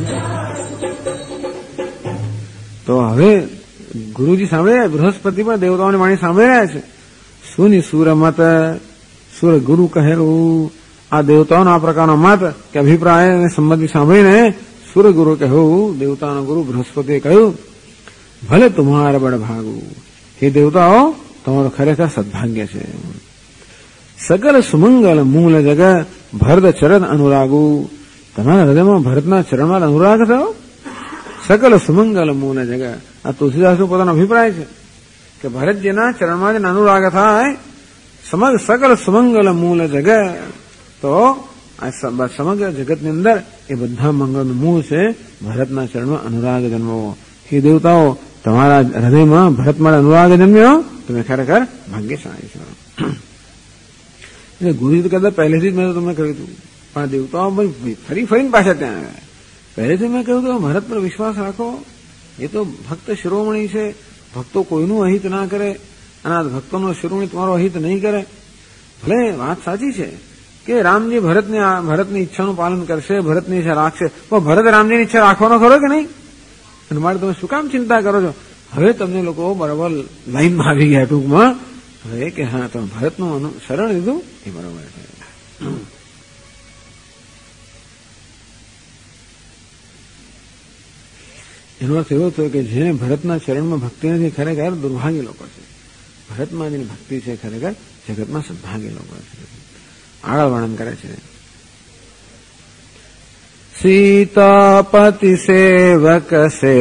તો હવે ગુરુજી સાંભળે રહ્યા, બૃહસ્પતિ પણ દેવતાઓની વાણી સાંભળી રહ્યા છે. સુની સુર મત, સુર ગુરુ કહેવું, આ દેવતાઓનો આ પ્રકારનો મત કે અભિપ્રાય અને સંમતિ સાંભળીને સૂર્યગુરુ કહ્યું, દેવતાનો ગુરુ બૃહસ્પતિએ કહ્યું, ભલે તુમ્હાર બળ ભાગુ. હે દેવતાઓ, તમારું ખરેખર સદભાગ્ય છે. સકલ સુમંગલ મૂળ જગ ભરત ચરણ અનુરાગુ. તમારા હૃદયમાં ભરતના ચરણમાં અનુરાગ થયો. સકલ સુમંગલ મૂળ જગ. આ તુલસીદાસનો પોતાનો અભિપ્રાય છે કે ભરતજીના ચરણમાં જ અનુરાગ થાય. સકલ સુમંગલ મૂળ જગ. તો આ સમગ્ર જગતની અંદર એ બધા મંગળનું મૂળ છે ભરતના ચરણમાં અનુરાગ જન્મવો. હે દેવતાઓ, તમારા હૃદયમાં ભરત માટે અનુરાગ જન્મ્યો, તમે ખરેખર ભાગ્યશાળી છો. એટલે ગુરુજી તો કદાચ પહેલેથી જ મેં તમને કહ્યું હતું, પણ દેવતાઓ ફરી ફરીને પાછા ત્યાં આવ્યા. પહેલેથી મેં કહ્યું કે ભરત પર વિશ્વાસ રાખો, એ તો ભક્ત શિરોમણી છે, ભક્તો કોઈનું અહિત ના કરે, અને આ ભક્તોનો શિરોમણી તમારો અહિત નહીં કરે. ભલે વાત સાચી છે કે રામજી ભરતની ઈચ્છાનું પાલન કરશે, ભરતની ઈચ્છા રાખશે, પણ ભરત રામજીની ઈચ્છા રાખવાનો ખરો કે નહીં? અને મારે તમે શું કામ ચિંતા કરો છો? હવે તમને લોકો બરાબર લાઈનમાં આવી ગયા ટૂંકમાં. હવે કે હા, તમે ભરતનું શરણ લીધું એ બરાબર છે. એનો અર્થ એવો થયો કે જેને ભરતના ચરણમાં ભક્તિ નથી, ખરેખર દુર્ભાગ્ય લોકો છે. ભરતમાં જેની ભક્તિ છે, ખરેખર જગતમાં સદભાગ્ય લોકો છે. આગળ વર્ણન કરે છે, સીતાપતિ સેવક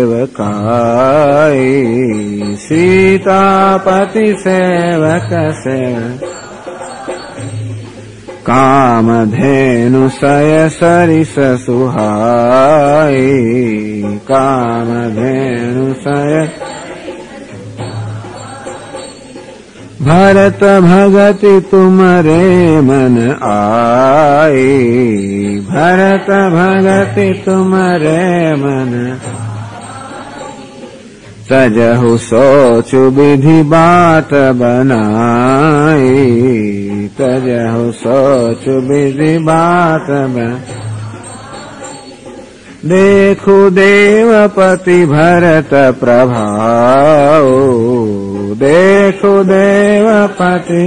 સેવકાય, સીતાપતિ સેવક સેવક કામધેનુ સય સરિસ સુહાય, કામધેનુ સય भरत भगति तुमरे मन आए, भरत भगति तुमरे मन तजहु सोचु विधि बात बनाए, तजहु सोचु विधि बात बनाए. देखु देवपति भरत प्रभाव, देखो देवपति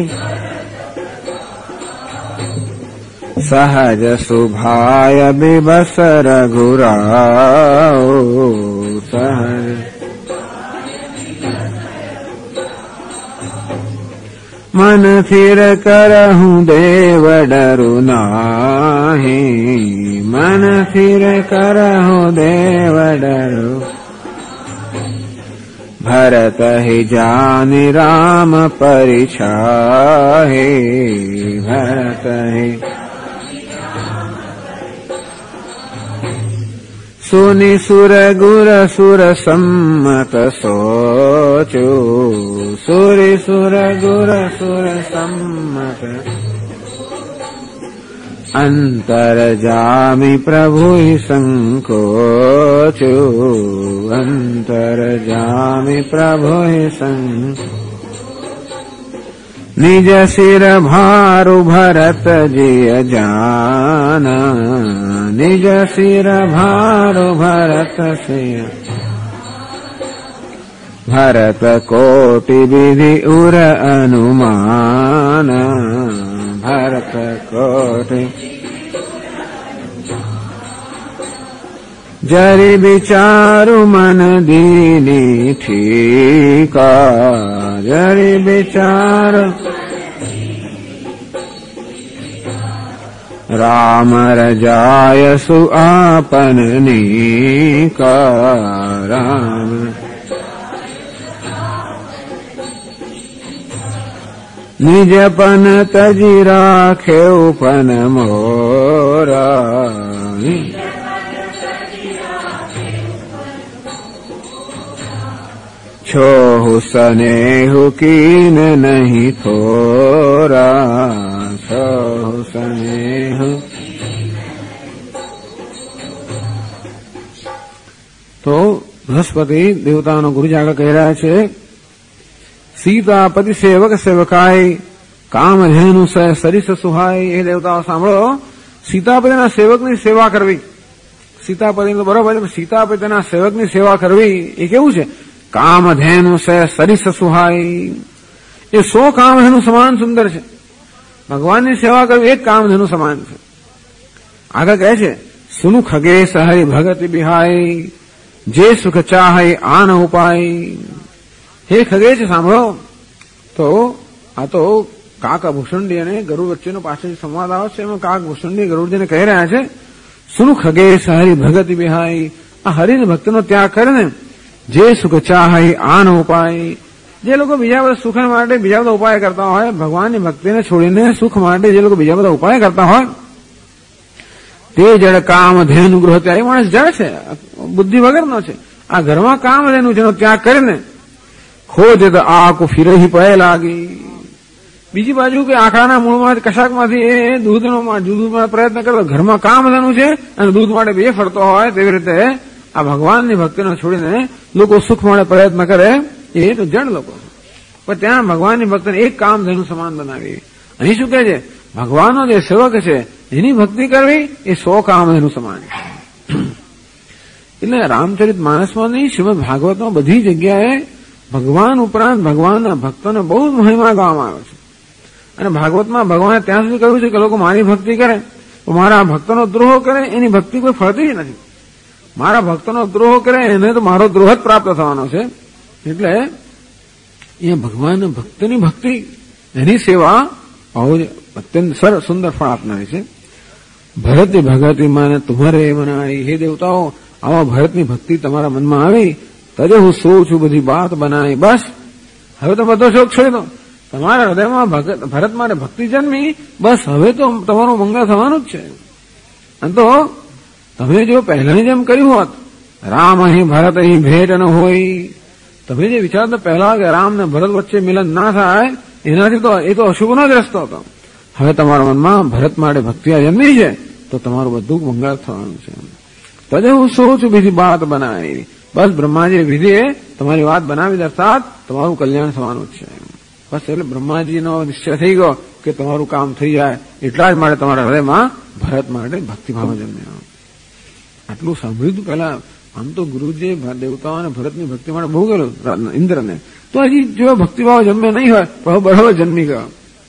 सहज सुभाय बिबस रघुराओ, सहज मन फिर करहूँ देव डरु नाहि, मन फिर करहूँ देव डरु. भरत ही जानि राम परिछाहे, भरत ही सुनि सुर गुर सुर सम्मत सोचो, सुरि सुर गुर सुर सम्मत अंतर जामि प्रभु संकोचो, अंतर जामि प्रभु संकोचो. निज सिर भारु भरत जिय जाना, निज सिर भारु भरत सिय भरत कोटि विधि उर अनुमान, भरत कोटि जरि विचारु मन दीनी ठीका, जरि विचार રામ રજાય સુ આપનની રામ નિજ પન તજી રાખે ઉપન મોરા છો હુસનેહુ કીન નહીં થોરા છો હુસનેહુ. તો બૃહસ્પતિ દેવતાનો ગુરુજી આગળ કહી રહ્યા છે સીતાપતિ સેવક સેવકાય કામધેનુ સરિસ સુહાય. એ દેવતાઓ સાંભળો, સીતાપતિના સેવકની સેવા કરવી, સીતાપતિ તો બરોબર છે, સીતાપતિના સેવકની સેવા કરવી એ કેવું છે? કામધેનુ સરિસ સુહાય. એ 100 કામધેનુ સમાન સુંદર છે. ભગવાનની સેવા કરવી એક કામધેનુ સમાન છે. આગળ કહે છે સુનુ ખગેશ હરિ ભગત બિહાય જે સુખ ચાહે આન ઉપાય. હે ખગેશ સાંભળો, તો આ તો કાક ભૂષણડી અને ગરુડ વચ્ચેનો પાછળ સંવાદ આવે છે. એમાં કાક ભૂષણડી ગરુડજીને કહી રહ્યા છે સુનુ ખગેશ હરિ ભગત બિહાય. આ હરિને ભક્તનો ત્યાગ કરે ને, જે સુખ ચાહે આન ઉપાય. જે લોકો બીજા બધા સુખ માટે બીજા બધા ઉપાય કરતા હોય, ભગવાનની ભક્તિને છોડીને સુખ માટે જે લોકો બીજા બધા ઉપાય કરતા હોય, તે જડ કામધેનુ ગૃહ. ત્યારે માણસ જડ છે, બુદ્ધિ વગરનો છે. આ ઘરમાં કામધેનુ જેનો ત્યાગ કરીને ખોજ તો આકુ ફિરહી પય લાગી. બીજી બાજુ કે આંકડાના મૂળમાં કશાકમાંથી એ દૂધમાં પ્રયત્ન કરતો, ઘરમાં કામધેનુ છે અને દૂધ માટે બે ફરતો હોય, તેવી રીતે આ ભગવાનની ભક્તિને છોડીને લોકો સુખ માટે પ્રયત્ન કરે, એ તો જડ લોકો. પણ ત્યાં ભગવાનની ભક્તિને એક કામધેનુ સમાન બનાવી. અહીં શું કહે છે? ભગવાનનો જે સેવક છે એની ભક્તિ કરવી એ 100 કામધેનુ સમાન છે. એટલે રામચરિત માનસમાં નહીં, શ્રીમદ ભાગવતમાં બધી જગ્યાએ ભગવાન ઉપરાંત ભગવાનના ભક્તોને બહુ જ મહિમા ગાવામાં આવે છે. અને ભાગવતમાં ભગવાને ત્યાં સુધી કહ્યું છે કે લોકો મારી ભક્તિ કરે, મારા ભક્તોનો દ્રોહ કરે, એની ભક્તિ કોઈ ફળતી નથી. મારા ભક્તોનો દ્રોહ કરે એને તો મારો દ્રોહ જ પ્રાપ્ત થવાનો છે. એટલે એ ભગવાન ભક્તની ભક્તિ, એની સેવા બહુ જ અત્યંત સુંદર ફળ આપનારી છે. ભરત ભગતિ માને તુમ્હારે મનાઈ. હે દેવતાઓ, આવા ભરતની ભક્તિ તમારા મનમાં આવી, તજે હું સોઉં છું બધી વાત બનાવી. બસ હવે તો બધો શોખ છોડી દો. તમારા હૃદયમાં ભરત માટે ભક્તિ જન્મી, બસ હવે તો તમારું મંગળ થવાનું જ છે. અને તો તમે જો પહેલાની જેમ કર્યું હોત, રામ અહીં ભરત અહીં ભેટ ન હોય, તમે જે વિચારતો પહેલા કે રામ ને ભરત વચ્ચે મિલન ના થાય, એનાથી તો એ તો અશુભનો જ રસ્તો હતો. હવે તમારા મનમાં ભરત માટે ભક્તિ જન્મી છે, તો તમારું બધું મંગળ થવાનું છે. તજે હું સોઉં છું બીજી વાત બનાવી. બસ બ્રહ્માજી વિધિએ તમારી વાત બનાવી, અર્થાત તમારું કલ્યાણ થવાનું જ છે. બસ એટલે બ્રહ્માજીનો નિશ્ચય થઈ ગયો કે તમારું કામ થઈ જાય, એટલા જ માટે તમારા હૃદયમાં ભરત માટે ભક્તિભાવ જન્મ્યો. આટલું સાંભળ્યું હતું પહેલા. આમ તો ગુરુજી દેવતાઓ અને ભરતની ભક્તિ માટે બહુ ગયેલું ઇન્દ્રને, તો હજી જેવો ભક્તિભાવ જન્મે નહીં હોય, પણ બરાબર જન્મી ગયો.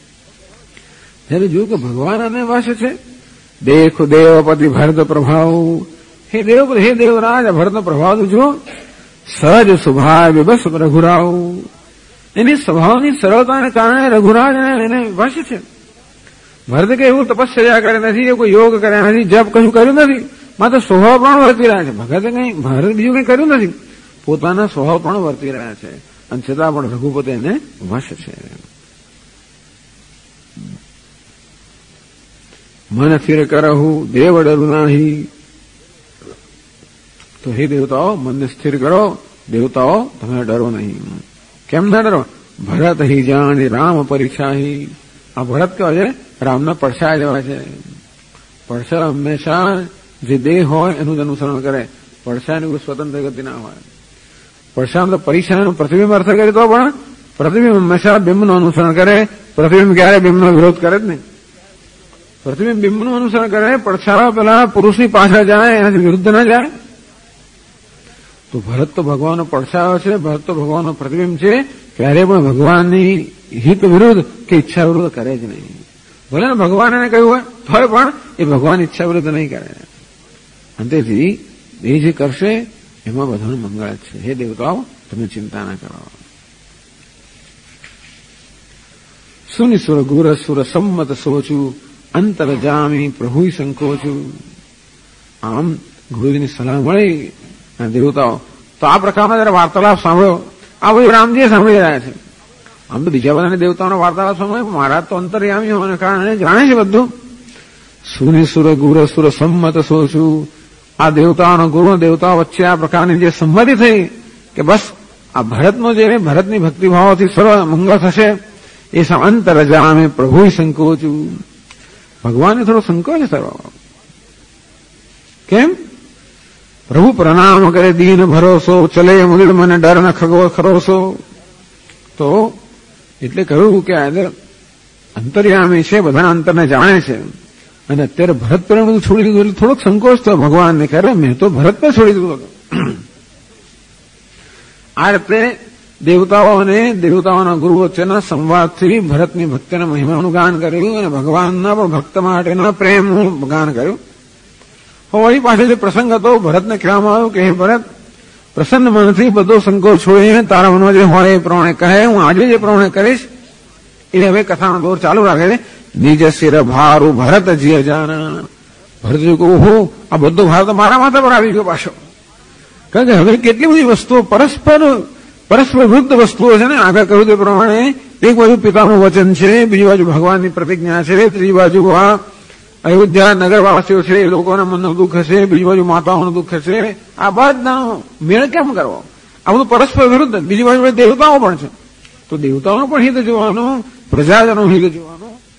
જયારે જોયું કે ભગવાન આને વશ છે, દેખો દેવપતિ ભરત પ્રભાવ. હે દેવપતિ, હે દેવરાજ, ભરતનો પ્રભાવ તો જુઓ. સહજ સ્વભાવ બસ રઘુરાવ. એની સ્વભાવની સરળતાને કારણે રઘુરાજ એને વશ છે. ભરત કે એવું તપસ્યા કરે નથી, એ કોઈ યોગ કર્યા નથી, જપ કશું કર્યું નથી, માત્ર સ્વભાવ પણ વર્તી રહ્યા છે. ભગતે કઈ ભરત બીજું કઈ કર્યું નથી, પોતાના સ્વભાવ પણ વર્તી રહ્યા છે, અને છતાં પણ રઘુપતિ એને વશ છે. મન ફિર કરહું દેવ ડરું નહીં. તો હે દેવતાઓ, મનને સ્થિર કરો. દેવતાઓ, તમે ડરો નહીં. કેમ ના ડરો? ભરત હી જાણી રામ પરીક્ષા. આ ભરત કેવા છે? રામના પડછાયા જેવા છે. પડછા હંમેશા જે દેહ હોય એનું જ અનુસરણ કરે. પડછાની કોઈ સ્વતંત્ર ગતિ ના હોય. પડછામાં તો પરીક્ષાનું પ્રતિબિંબ અર્થ કરે તો પણ પ્રતિબિંબ હંમેશા બિંબનું અનુસરણ કરે. પ્રતિબિંબ ક્યારે બિંબનો વિરોધ કરે જ નહીં. પ્રતિબિંબ બિંબનું અનુસરણ કરે. પડછાવા પેલા પુરુષની પાછળ જાય, એનાથી વિરુદ્ધ ના જાય. તો ભરત તો ભગવાનનો પડછાયો છે, ભરત તો ભગવાનનો પ્રતિબિંબ છે. ક્યારે પણ ભગવાનની હિત વિરુદ્ધ કે ઈચ્છા વિરુદ્ધ કરે જ નહીં. ભલે ને ભગવાન એને કહ્યું હોય તો પણ એ ભગવાન ઈચ્છા વિરુદ્ધ નહીં કરે. અંતેથી એ જે કરશે એમાં બધાનું મંગળ જ છે. હે દેવતાઓ, તમે ચિંતા ના કરો. સુનિસુર ગુર સુર સંમત સોચું અંતરજામી પ્રભુ સંકોચું. આમ ગુરુજીની સલાહ મળી અને દેવતાઓ તો આ પ્રકારનો જયારે વાર્તાલાપ સાંભળ્યો, આ બધું રામજી સાંભળી રહ્યા છે. આમ તો બીજા બધાને દેવતાઓનો વાર્તાલાપ સાંભળ્યો, મહારાજ તો અંતર્યામી હોવાને કારણે જાણે છે બધું. સુનિસુર ગુર સુર સંમત સોચું. આ દેવતાઓનો ગુરુ દેવતાઓ વચ્ચે આ પ્રકારની જે સંમતિ થઈ કે બસ આ ભરતનો જે ભરતની ભક્તિભાવોથી સર્વ મંગળ થશે, એ અંતરજામે પ્રભુ સંકોચું. ભગવાનને થોડો સંકોચ થયો. કેમ? પ્રભુ પ્રણામ કરે દીન ભરોસો, ચલે મુદિર મને ડર ન ખરોસો. તો એટલે કહ્યું કે આ અંતર્યામી છે, બધાના અંતરને જાણે છે. અને અત્યારે ભરત પર બધું છોડી દીધું એટલે થોડોક સંકોચ થયો ભગવાનને કે અરે મેં તો ભરત પર છોડી દીધું હતું. આ રીતે દેવતાઓ અને દેવતાઓના ગુરુ વચ્ચેના સંવાદથી ભરતની ભક્તિના મહિમાનું ગાન કર્યું અને ભગવાનના પણ ભક્ત માટેના પ્રેમનું ગાન કર્યું. વળી પાછળ જે પ્રસંગ હતો, ભરતને કહેવામાં આવ્યું કે હે ભરત, પ્રસન્ન મનથી બધો સંકોચ છોડીને તારા મનમાં જે હોય એ પ્રમાણે કહે, હું આજે જે પ્રમાણે કરીશ. એ હવે કથાનો દોર ચાલુ રાખે છે. નિજ શિર ભારું ભરત જીય જાના. ભરતજી કહું ઓહો, આ બધો ભાર તો મારા માથા પર આવી ગયો પાછો. કારણ કે હવે કેટલી બધી વસ્તુઓ પરસ્પર વૃદ્ધ વસ્તુઓ છે ને. આગળ કહ્યું તે પ્રમાણે એક બાજુ પિતાનું વચન છે, બીજી બાજુ ભગવાનની પ્રતિજ્ઞા છે, ત્રીજી બાજુ આ અયોધ્યા નગરવાસીઓ છે એ લોકોના મનનું દુઃખ હશે, બીજી બાજુ માતાઓનું દુઃખ હશે. આ બધાનો મેળ કેમ કરવો? આ બધું પરસ્પર વિરુદ્ધ. બીજી બાજુ દેવતાઓ પણ છે, તો દેવતાઓનું પણ હિત જોવાનું, પ્રજાજનો હિત જોવાનું.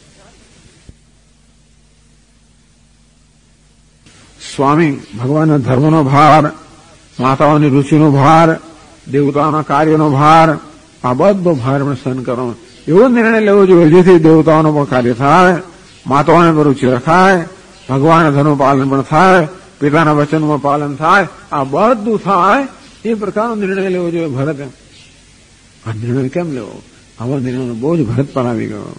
સ્વામી ભગવાનના ધર્મનો ભાર, માતાઓની રુચિનો ભાર, દેવતાઓના કાર્યનો ભાર, આ બધો ભાર પણ સહન કરો. એવો નિર્ણય લેવો જોઈએ જેથી દેવતાઓનો પણ કાર્ય થાય, માતાઓને પણ રુચિ રખાય, ભગવાનના ધર્મનું પાલન પણ થાય, પિતાના વચનનું પાલન થાય, આ બધું થાય એ પ્રકારનો નિર્ણય લેવો જોઈએ ભરતે. આ નિર્ણય કેમ લેવો? આવા નિર્ણયનો બોજ ભરત પર આવી ગયો.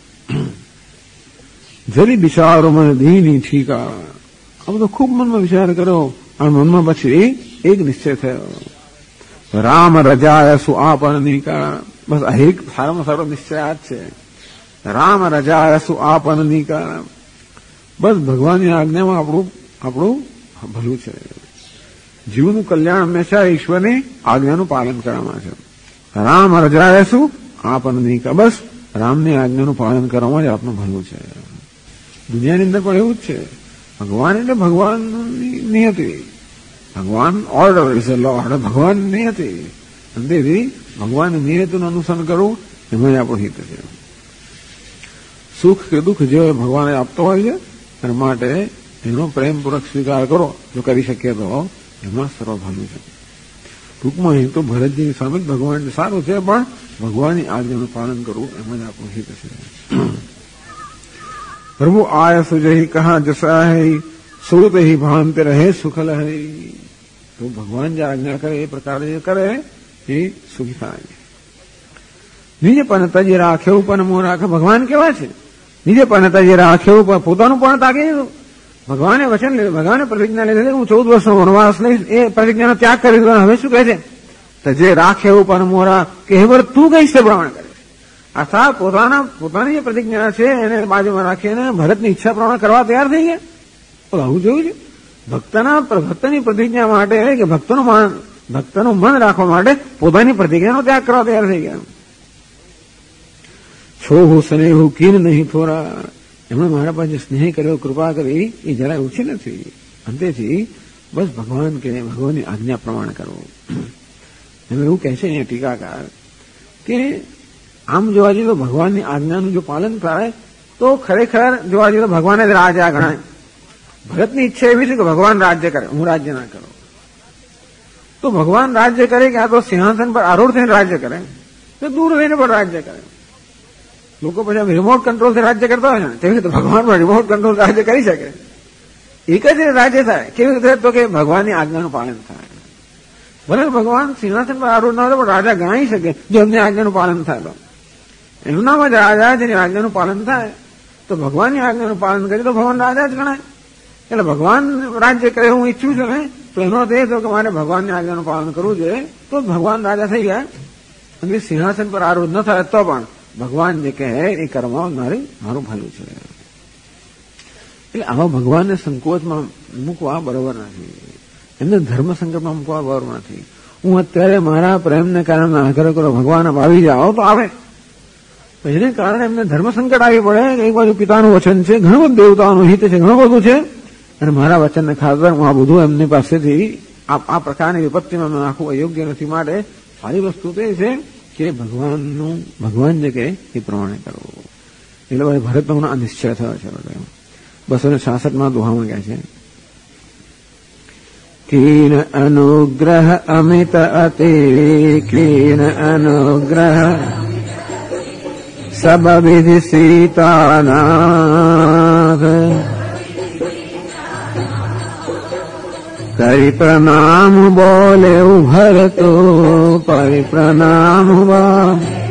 જરી બિચારો મને દીની ઠીકા. આ બધો ખૂબ મનમાં વિચાર કર્યો અને મનમાં પછી એક નિશ્ચય થયો, રામ રજાય સુ આપનનિકા. બસ આ એક સારામાં સારો નિશ્ચય આ જ છે. રામ રજાય સુ આપનનિકા. બસ ભગવાનની આજ્ઞામાં આપણું ભલું છે. જીવનું કલ્યાણ હંમેશા ઈશ્વરની આજ્ઞાનું પાલન કરવામાં છે. રામ રજાય સુ આપનનિકા. બસ રામની આજ્ઞાનું પાલન કરવામાં જ આપનું ભલું છે. દુનિયાની અંદર પણ એવું જ છે. ભગવાન એટલે ભગવાનની નિયતિ. ભગવાન ઓર્ડર ઇઝ અ લોર્ડ. ભગવાન નિયતિ. તેથી ભગવાનની નિયતિનું અનુસરણ કરવું એમાં આપણું હિત છે. સુખ કે દુઃખ જે ભગવાને આપતો હોય છે એના માટે એનો પ્રેમપૂર્વક સ્વીકાર કરો. જો કરી શકીએ તો એમાં સર્વ ભલું છે. ટૂંકમાં એ તો ભરતજીની સામે ભગવાન સારું છે, પણ ભગવાનની આજ્ઞાનું પાલન કરવું એમાં જ આપણું હિત છે. પ્રભુ આય સુજહી કહા જસા હૈ, સુરત હી ભાનતે રહે સુખલ હૈ. તો ભગવાન જે આજ્ઞા કરે એ પ્રકારે જે કરે એ સુખી થાય. નિજ પણ તજી રાખ્યું પણ મોં રાખે. ભગવાન કેવા છે? નિજે પણ તજી રાખ્યું પણ પોતાનું પણ તાકી દીધું. ભગવાને વચન લીધું, ભગવાને પ્રતિજ્ઞા લીધી હું 14 વર્ષનો વનવાસ લઈશ. એ પ્રતિજ્ઞાનો ત્યાગ કરી દીધો. હવે શું કહે છે? તજે રાખ્યું પણ મોરા કે હે તું કહીશ તે પ્રમાણે કરે. અર્થાત પોતાની જે પ્રતિજ્ઞા છે એને બાજુમાં રાખીને ભરતની ઈચ્છા પ્રમાણે કરવા તૈયાર થઈ ગયા. તો આવું જોયું છે. ભક્તની પ્રતિજ્ઞા માટે કે ભક્તનું મન રાખવા માટે પોતાની પ્રતિજ્ઞાનો ત્યાગ કરવા તૈયાર થઈ ગયા. છો હું સ્નેહ કીન નહીં થોરા. એમણે મારા પાસે સ્નેહ કર્યો, કૃપા કરી, એ જરા ઓછી નથી. અંતેથી બસ ભગવાનની આજ્ઞા પ્રમાણે કરવું. એમ એવું કહે છે અહીંયા ટીકાકાર કે આમ જોવા જઈએ તો ભગવાનની આજ્ઞાનું જો પાલન કરાય તો ખરેખર જોવા જઈએ તો ભગવાન જ રાજા ગણાય. ભરતની ઈચ્છા એવી છે કે ભગવાન રાજ્ય કરે, હું રાજ્ય ના કરું. તો ભગવાન રાજ્ય કરે કે આ તો સિંહાસન પર આરૂઢ થઈને રાજ્ય કરે, તો દૂર રહીને પણ રાજ્ય કરે. લોકો પછી રિમોટ કંટ્રોલથી રાજ્ય કરતા હોય ને, તેવી રીતે ભગવાન પણ રિમોટ કંટ્રોલ રાજ્ય કરી શકે. એક જ રાજ્ય થાય. કેવી રીતે? તો કે ભગવાનની આજ્ઞાનું પાલન થાય. ભલે ભગવાન સિંહાસન પર આરૂઢ ના હોય પણ રાજા ગણાઈ શકે જો એમની આજ્ઞાનું પાલન થાય તો. એમનામાં જ રાજા જેની આજ્ઞાનું પાલન થાય તો ભગવાનની આજ્ઞાનું પાલન કરે તો ભગવાન રાજા જ ગણાય. એટલે ભગવાન રાજ્ય કરે હું ઈચ્છું છું ને, તો એનો અર્થ એ થયો કે મારે ભગવાનની આજ્ઞાનું પાલન કરવું જોઈએ તો ભગવાન રાજા થઈ ગયા. અને સિંહાસન પર આરૂઢ ન થાય તો પણ ભગવાન જે કહે એ કરવામાં મારું ભલું છે. એટલે આવા ભગવાનને સંકોચમાં મૂકવા બરોબર નથી, એમને ધર્મ સંકટમાં મૂકવા બરોબર નથી. હું અત્યારે મારા પ્રેમને કારણે આગ્રહ કરો ભગવાન આવી જાઓ તો આવે, એને કારણે એમને ધર્મ સંકટ આવી પડે. એક બાજુ પિતાનું વચન છે, ઘણું બધું દેવતાઓનું હિત છે, ઘણું બધું છે, અને મારા વચનને ખાતર હું આ બધું એમની પાસેથી આ પ્રકારની વિપત્તિમાં નાખવું અયોગ્ય નથી. માટે સારી વસ્તુ તો એ છે કે ભગવાન જે કહે એ પ્રમાણે કરવું. એટલે ભાઈ ભરતનો આ નિશ્ચય થયો છે. 266 દોહામાં કહે છે, કીન અનુગ્રહ અમિત અતિ, કીન અનુગ્રહ સબ વિધિ સીતાનાથ, કરી પ્રણામ બોલે ભરતો પરિપ્રણામ વા,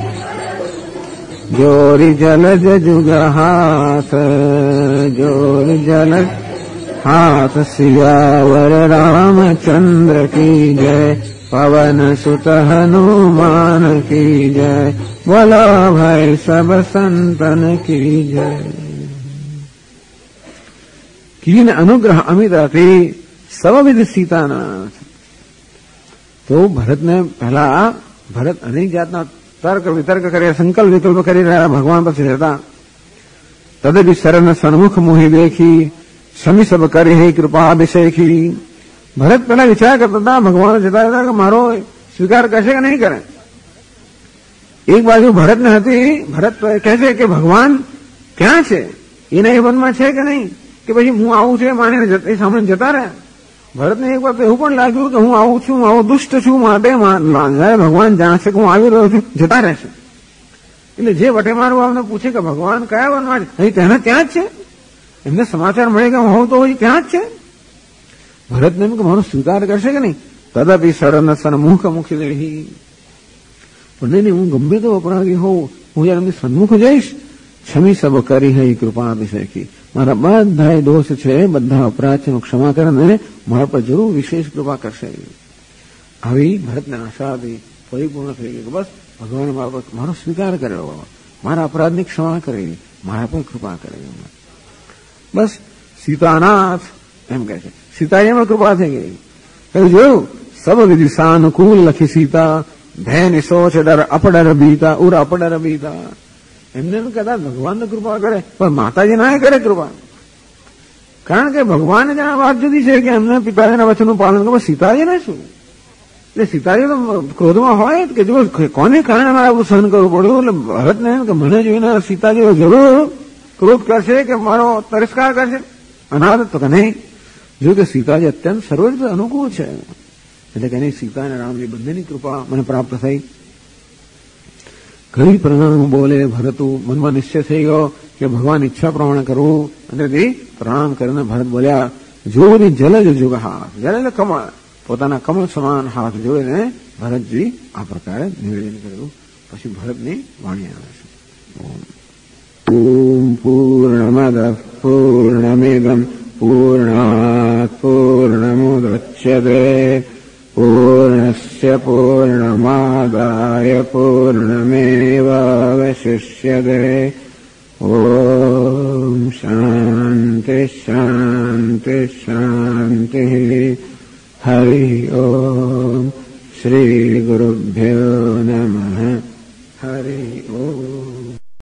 જોરી જલજ જુગ હાથ, જોરી જલજ हाथ सियावर रामचंद्र की जय, पवन सुत हनुमान की जय, बोलो भाई सब संतन की जय. कीन अनुग्रह अमिताથી સવવિધ સીતાનાથ. તો ભરતને પહેલા ભરત અનેક જાતના તર્ક વિતર્ક કરી, સંકલ્પ વિકલ્પ કરી રહ્યા ભગવાન પછી રહેતા. તદભી શરણ સન્મુખ મોહી દેખી, સમી સબ કરે હે કૃપા અભિષેખી. ભરત પેલા વિચાર કરતા હતા ભગવાન જતા હતા કે મારો સ્વીકાર કરશે કે નહીં કરે. એક બાજુ ભરતને હતી, ભરત કહે છે કે ભગવાન ક્યાં છે, એના એ વનમાં છે કે નહીં, કે પછી હું આવું છું માને સામે જતા રહ્યા. ભરતને એક વાર એવું પણ લાગ્યું કે હું આવું છું, આવો દુષ્ટ છું, માટે ભગવાન જાણશે કે હું આવી રહ્યો છું, જતા રહેશે. એટલે જે વટે મારું અમને પૂછે કે ભગવાન કયા વનમાં છે, અહીં તેને ત્યાં જ છે. એમને સમાચાર મળે કે હું તો ત્યાં જ છે. ભરતને એમ કે મારો સ્વીકાર કરશે કે નહીં. તદપી શરણ સન્મુખ મુખી રહી, પણ નહીં હું ગમે તો અપરાધી હોઉં, હું જયારે એમની સન્મુખ જઈશ, ક્ષમી સબ કરી હૈ કૃપા અભિષેખી, મારા બધા દોષ છે, બધા અપરાધ છે, ક્ષમા કરીને મારા પર જરૂર વિશેષ કૃપા કરશે. આવી ભરતને આશા હતી, પરિપૂર્ણ થઈ ગઈ. બસ ભગવાન મારો સ્વીકાર કર્યો, મારા અપરાધની ક્ષમા કરી, મારા પર કૃપા કરી. બસ સીતાનાથ એમ કહે છે, સીતા એમાં કૃપા થઈ ગઈ. જોયું સબ વિધિ સાનુકૂલ લખી સીતા, ભય નિશોચ ડર અપડર બીતા, ઉર અપડર બીતા. એમને એમ કહેતા ભગવાનને કૃપા કરે, પણ માતાજી ના કરે કૃપા. કારણ કે ભગવાન જ આ વાત જુદી છે કે એમને પિતાજીના વચનનું પાલન કરે. સીતાજીને શું, એટલે સીતાજી તો ક્રોધમાં હોય કે જો કોને કારણે મારે આવું સહન કરવું પડ્યું. એટલે ભરતને એમ કે મને જોઈને સીતાજી જરૂર ક્રોધ કરશે કે મારો તિરસ્કાર કરશે, અનાથ તો કે નહીં. જો કે સીતાજી અત્યંત સર્વ રીતે અનુકૂળ છે, એટલે કે નહીં સીતા અને રામજી બંનેની કૃપા મને પ્રાપ્ત થઈ. ઘણી પ્રણામ બોલે ભરતું, મનમાં નિશ્ચય થઈ ગયો કે ભગવાન ઈચ્છા પ્રમાણે કરવું. અને તે પ્રણામ કરીને ભરત બોલ્યા, જોરી જલજ જુગ હાથ, જલ એટલે કમળ, પોતાના કમળ સમાન હાથ જોઈને ભરતજી આ પ્રકારે નિવેદન કર્યું. પછી ભરતની વાણી આવે છે. ઓમ પૂર્ણમદ પૂર્ણમિદં પૂર્ણાત પૂર્ણમુદચ્યતે પૂર્ણસ્ય પૂર્ણમાદાય પૂર્ણમેવાવશિષ્યતે. ઓમ શાંતિ શાંતિ શાંતિ. હરિ ઓમ શ્રી ગુરુભ્યો નમઃ. હરિ ઓમ.